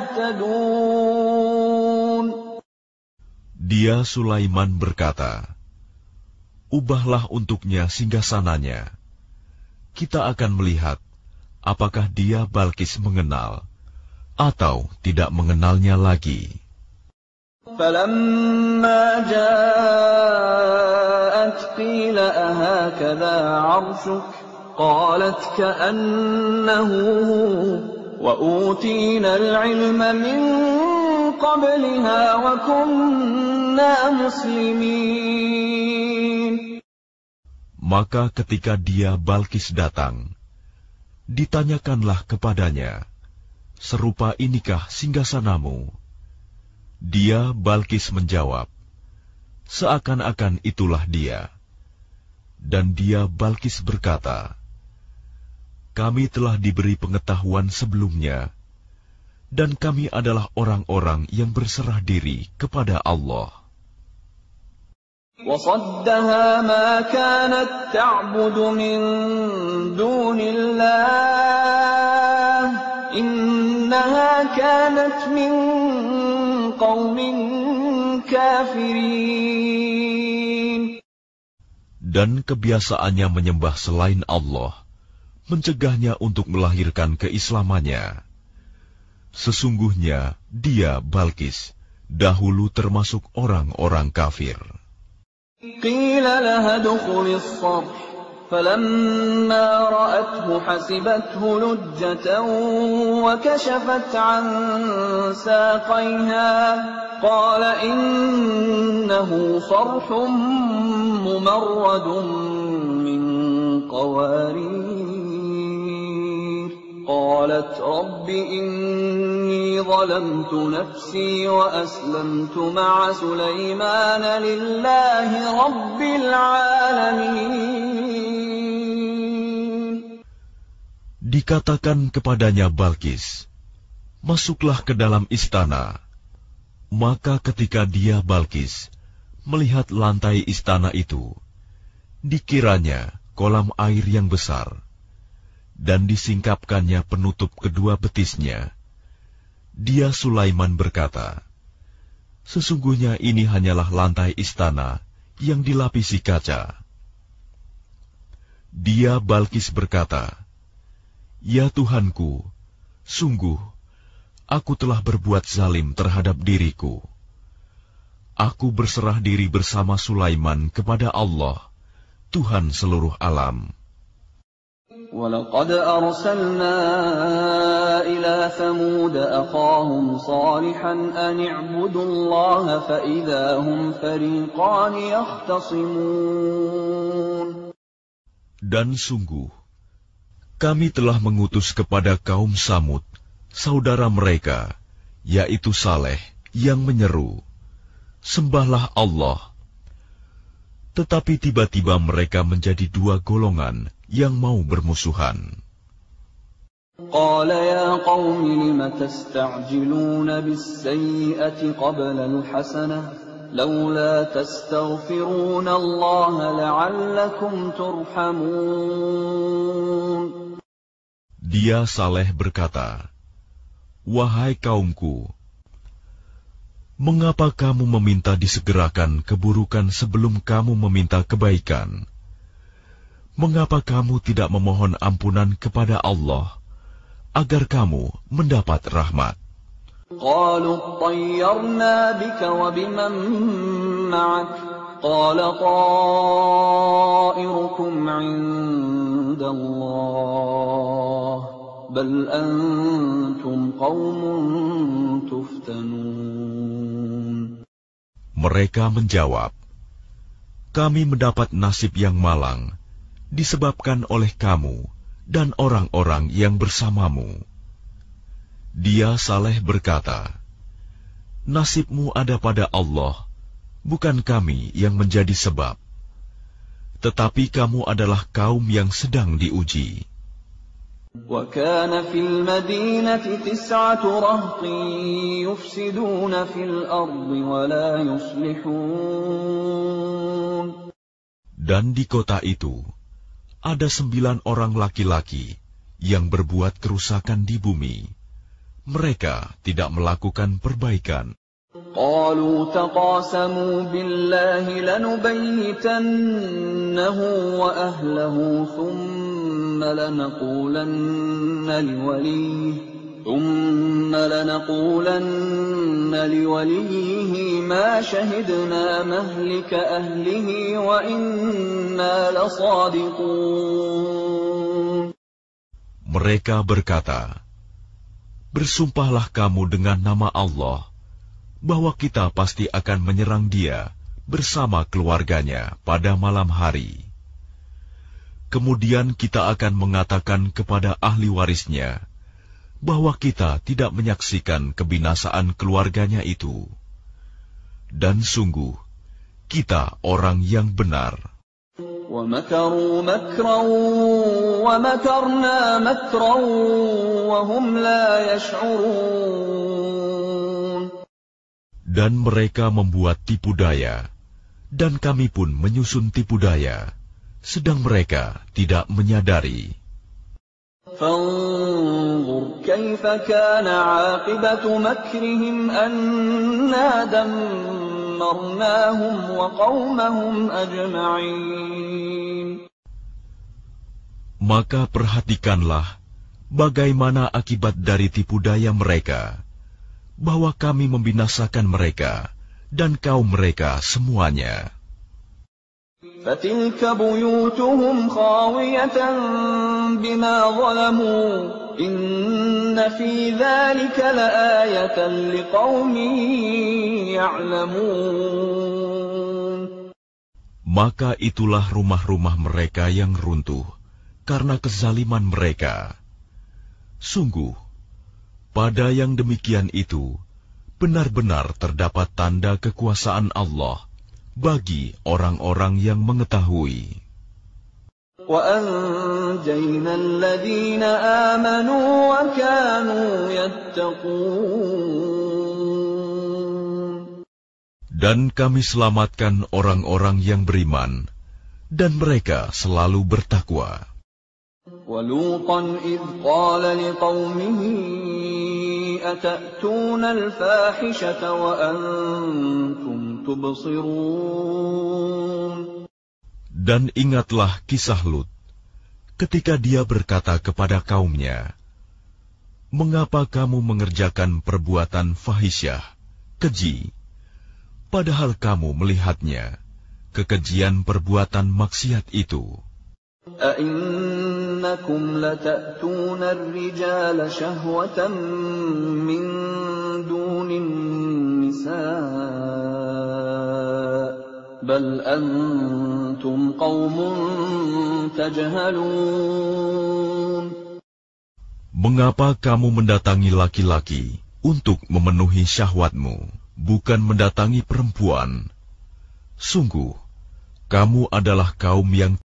يهتدون. Dia Sulaiman berkata, Ubahlah untuknya singgasananya. Kita akan melihat apakah dia Balkis mengenal atau tidak mengenalnya lagi. فَلَمَّا جَاءَتْ قِيلَ أَهَكَذَا عَرْشُكَ قَالَتْ كَأَنَّهُ وَأُوتِينَا الْعِلْمَ مِنْ قَبْلِهَا وَكُنَّا مُسْلِمِينَ. Maka ketika dia Balkis datang, ditanyakanlah kepadanya, Serupa inikah singgasanamu? Dia Balkis menjawab, Seakan-akan itulah dia. Dan dia Balkis berkata, Kami telah diberi pengetahuan sebelumnya, dan kami adalah orang-orang yang berserah diri kepada Allah. وَصَدَّهَا مَا كَانَتْ تَعْبُدُ مِن دُونِ اللَّهِ إِنَّهَا كَانَتْ مِن قَوْمٍ كَافِرِينَ. Dan kebiasaannya menyembah selain Allah mencegahnya untuk melahirkan keislamannya. Sesungguhnya dia Balkis dahulu termasuk orang-orang kafir. قِيلَ لَهَا ادْخُلِي الصَّرْحَ فَلَمَّا رَأَتْهُ حَسِبَتْهُ لُجَّةً وَكَشَفَتْ عَنْ سَاقَيْهَا قَالَ إِنَّهُ صَرْحٌ مُمَرَّدٌ مِّن قَوَارِيرَ قَالَتْ رَبِّ إِنِّي ظَلَمْتُ نَفْسِي وَأَسْلَمْتُ مَعَ سُلَيْمَانَ لِلَّهِ رَبِّ الْعَالَمِينَ. Dikatakan kepadanya Balkis, Masuklah ke dalam istana. Maka ketika dia Balkis melihat lantai istana itu, dikiranya kolam air yang besar, dan disingkapkannya penutup kedua betisnya. Dia Sulaiman berkata, Sesungguhnya ini hanyalah lantai istana yang dilapisi kaca. Dia Balkis berkata, Ya Tuhanku, sungguh, aku telah berbuat zalim terhadap diriku. Aku berserah diri bersama Sulaiman kepada Allah, Tuhan seluruh alam. وَلَقَدْ أَرْسَلْنَا إِلَى ثَمُودَ أَخَاهُمْ صَالِحًا أَنِ اعْبُدُوا اللَّهَ فَإِذَا هُمْ فَرِيقَانِ يَخْتَصِمُونَ. Dan sungguh, kami telah mengutus kepada kaum Samud, saudara mereka, yaitu Saleh, yang menyeru, Sembahlah Allah. Tetapi tiba-tiba mereka menjadi dua golongan yang mau bermusuhan. قَالَ يَا قَوْمِ لِمَ تَسْتَعْجِلُونَ بِالسَّيِّئَةِ قَبْلَ الْحَسَنَةِ لَوْلَا تَسْتَغْفِرُونَ اللَّهَ لَعَلَّكُمْ تُرْحَمُونَ. Dia Saleh berkata, Wahai kaumku, Mengapa kamu meminta disegerakan keburukan sebelum kamu meminta kebaikan? Mengapa kamu tidak memohon ampunan kepada Allah agar kamu mendapat rahmat? قالوا اطيرنا بك وبمن معك قال طائركم عند الله بل أنتم قوم تفتنون. Mereka menjawab, kami mendapat nasib yang malang disebabkan oleh kamu dan orang-orang yang bersamamu. Dia Saleh berkata, nasibmu ada pada Allah, bukan kami yang menjadi sebab. Tetapi kamu adalah kaum yang sedang diuji. وَكَانَ فِي الْمَدِينَةِ 9 رَهْطٍ يُفْسِدُونَ فِي الْأَرْضِ وَلَا يُصْلِحُونَ. Dan di kota itu ada 9 orang laki-laki yang berbuat kerusakan di bumi. Mereka tidak melakukan perbaikan. قالوا تقاسموا بالله لنبيتنه وأهله ثم لنقولن لوليه ما شهدنا مهلك أهله وإنا لصادقون. Mereka berkata, bersumpahlah kamu dengan nama Allah bahwa kita pasti akan menyerang dia bersama keluarganya pada malam hari. Kemudian kita akan mengatakan kepada ahli warisnya bahwa kita tidak menyaksikan kebinasaan keluarganya itu. Dan sungguh, kita orang yang benar. وَمَكَرُوا مَكْرًا وَمَكَرْنَا مَكْرًا وَهُمْ لَا يَشْعُرُونَ. Dan mereka membuat tipu daya, dan kami pun menyusun tipu daya, sedang mereka tidak menyadari. فَانظُرْ كَيْفَ كَانَ عَاقِبَةُ مَكْرِهِمْ أَنَّا دَمَّرْنَاهُمْ وَقَوْمَهُمْ أَجْمَعِينَ. Maka perhatikanlah bagaimana akibat dari tipu daya mereka, bahwa kami membinasakan mereka dan kaum mereka semuanya. فَتِلْكَ بُيُوتُهُمْ خَاوِيَةً بِمَا ظَلَمُوا إِنَّ فِي ذَلِكَ لَآيَةً لِقَوْمٍ يَعْلَمُونَ. Maka itulah rumah-rumah mereka yang runtuh karena kezaliman mereka. Sungguh, pada yang demikian itu benar-benar terdapat tanda kekuasaan Allah bagi orang-orang yang mengetahui. وَأَنْجَيْنَا الَّذِينَ آمَنُوا وَكَانُوا يَتَّقُونَ. Dan kami selamatkan orang-orang yang beriman, dan mereka selalu bertakwa. وَلُوطًا إِذْ قَالَ لِقَوْمِهِ أَتَأْتُونَ الْفَاحِشَةَ وَأَنْتُمْ تُبْصِرُونَ. Dan ingatlah kisah Lut, ketika dia berkata kepada kaumnya, mengapa kamu mengerjakan perbuatan fahisyah, keji, padahal kamu melihatnya, kekejian perbuatan maksiat itu. أَإِنَّكُمْ لَتَأْتُونَ الرِّجَالَ شَهْوَةً مِّن دُونِ النِّسَاءِ بَلْ أَنْتُمْ قَوْمٌ تَجْهَلُونَ. Mengapa kamu mendatangi laki-laki untuk memenuhi syahwatmu, bukan mendatangi perempuan? Sungguh, kamu adalah kaum yang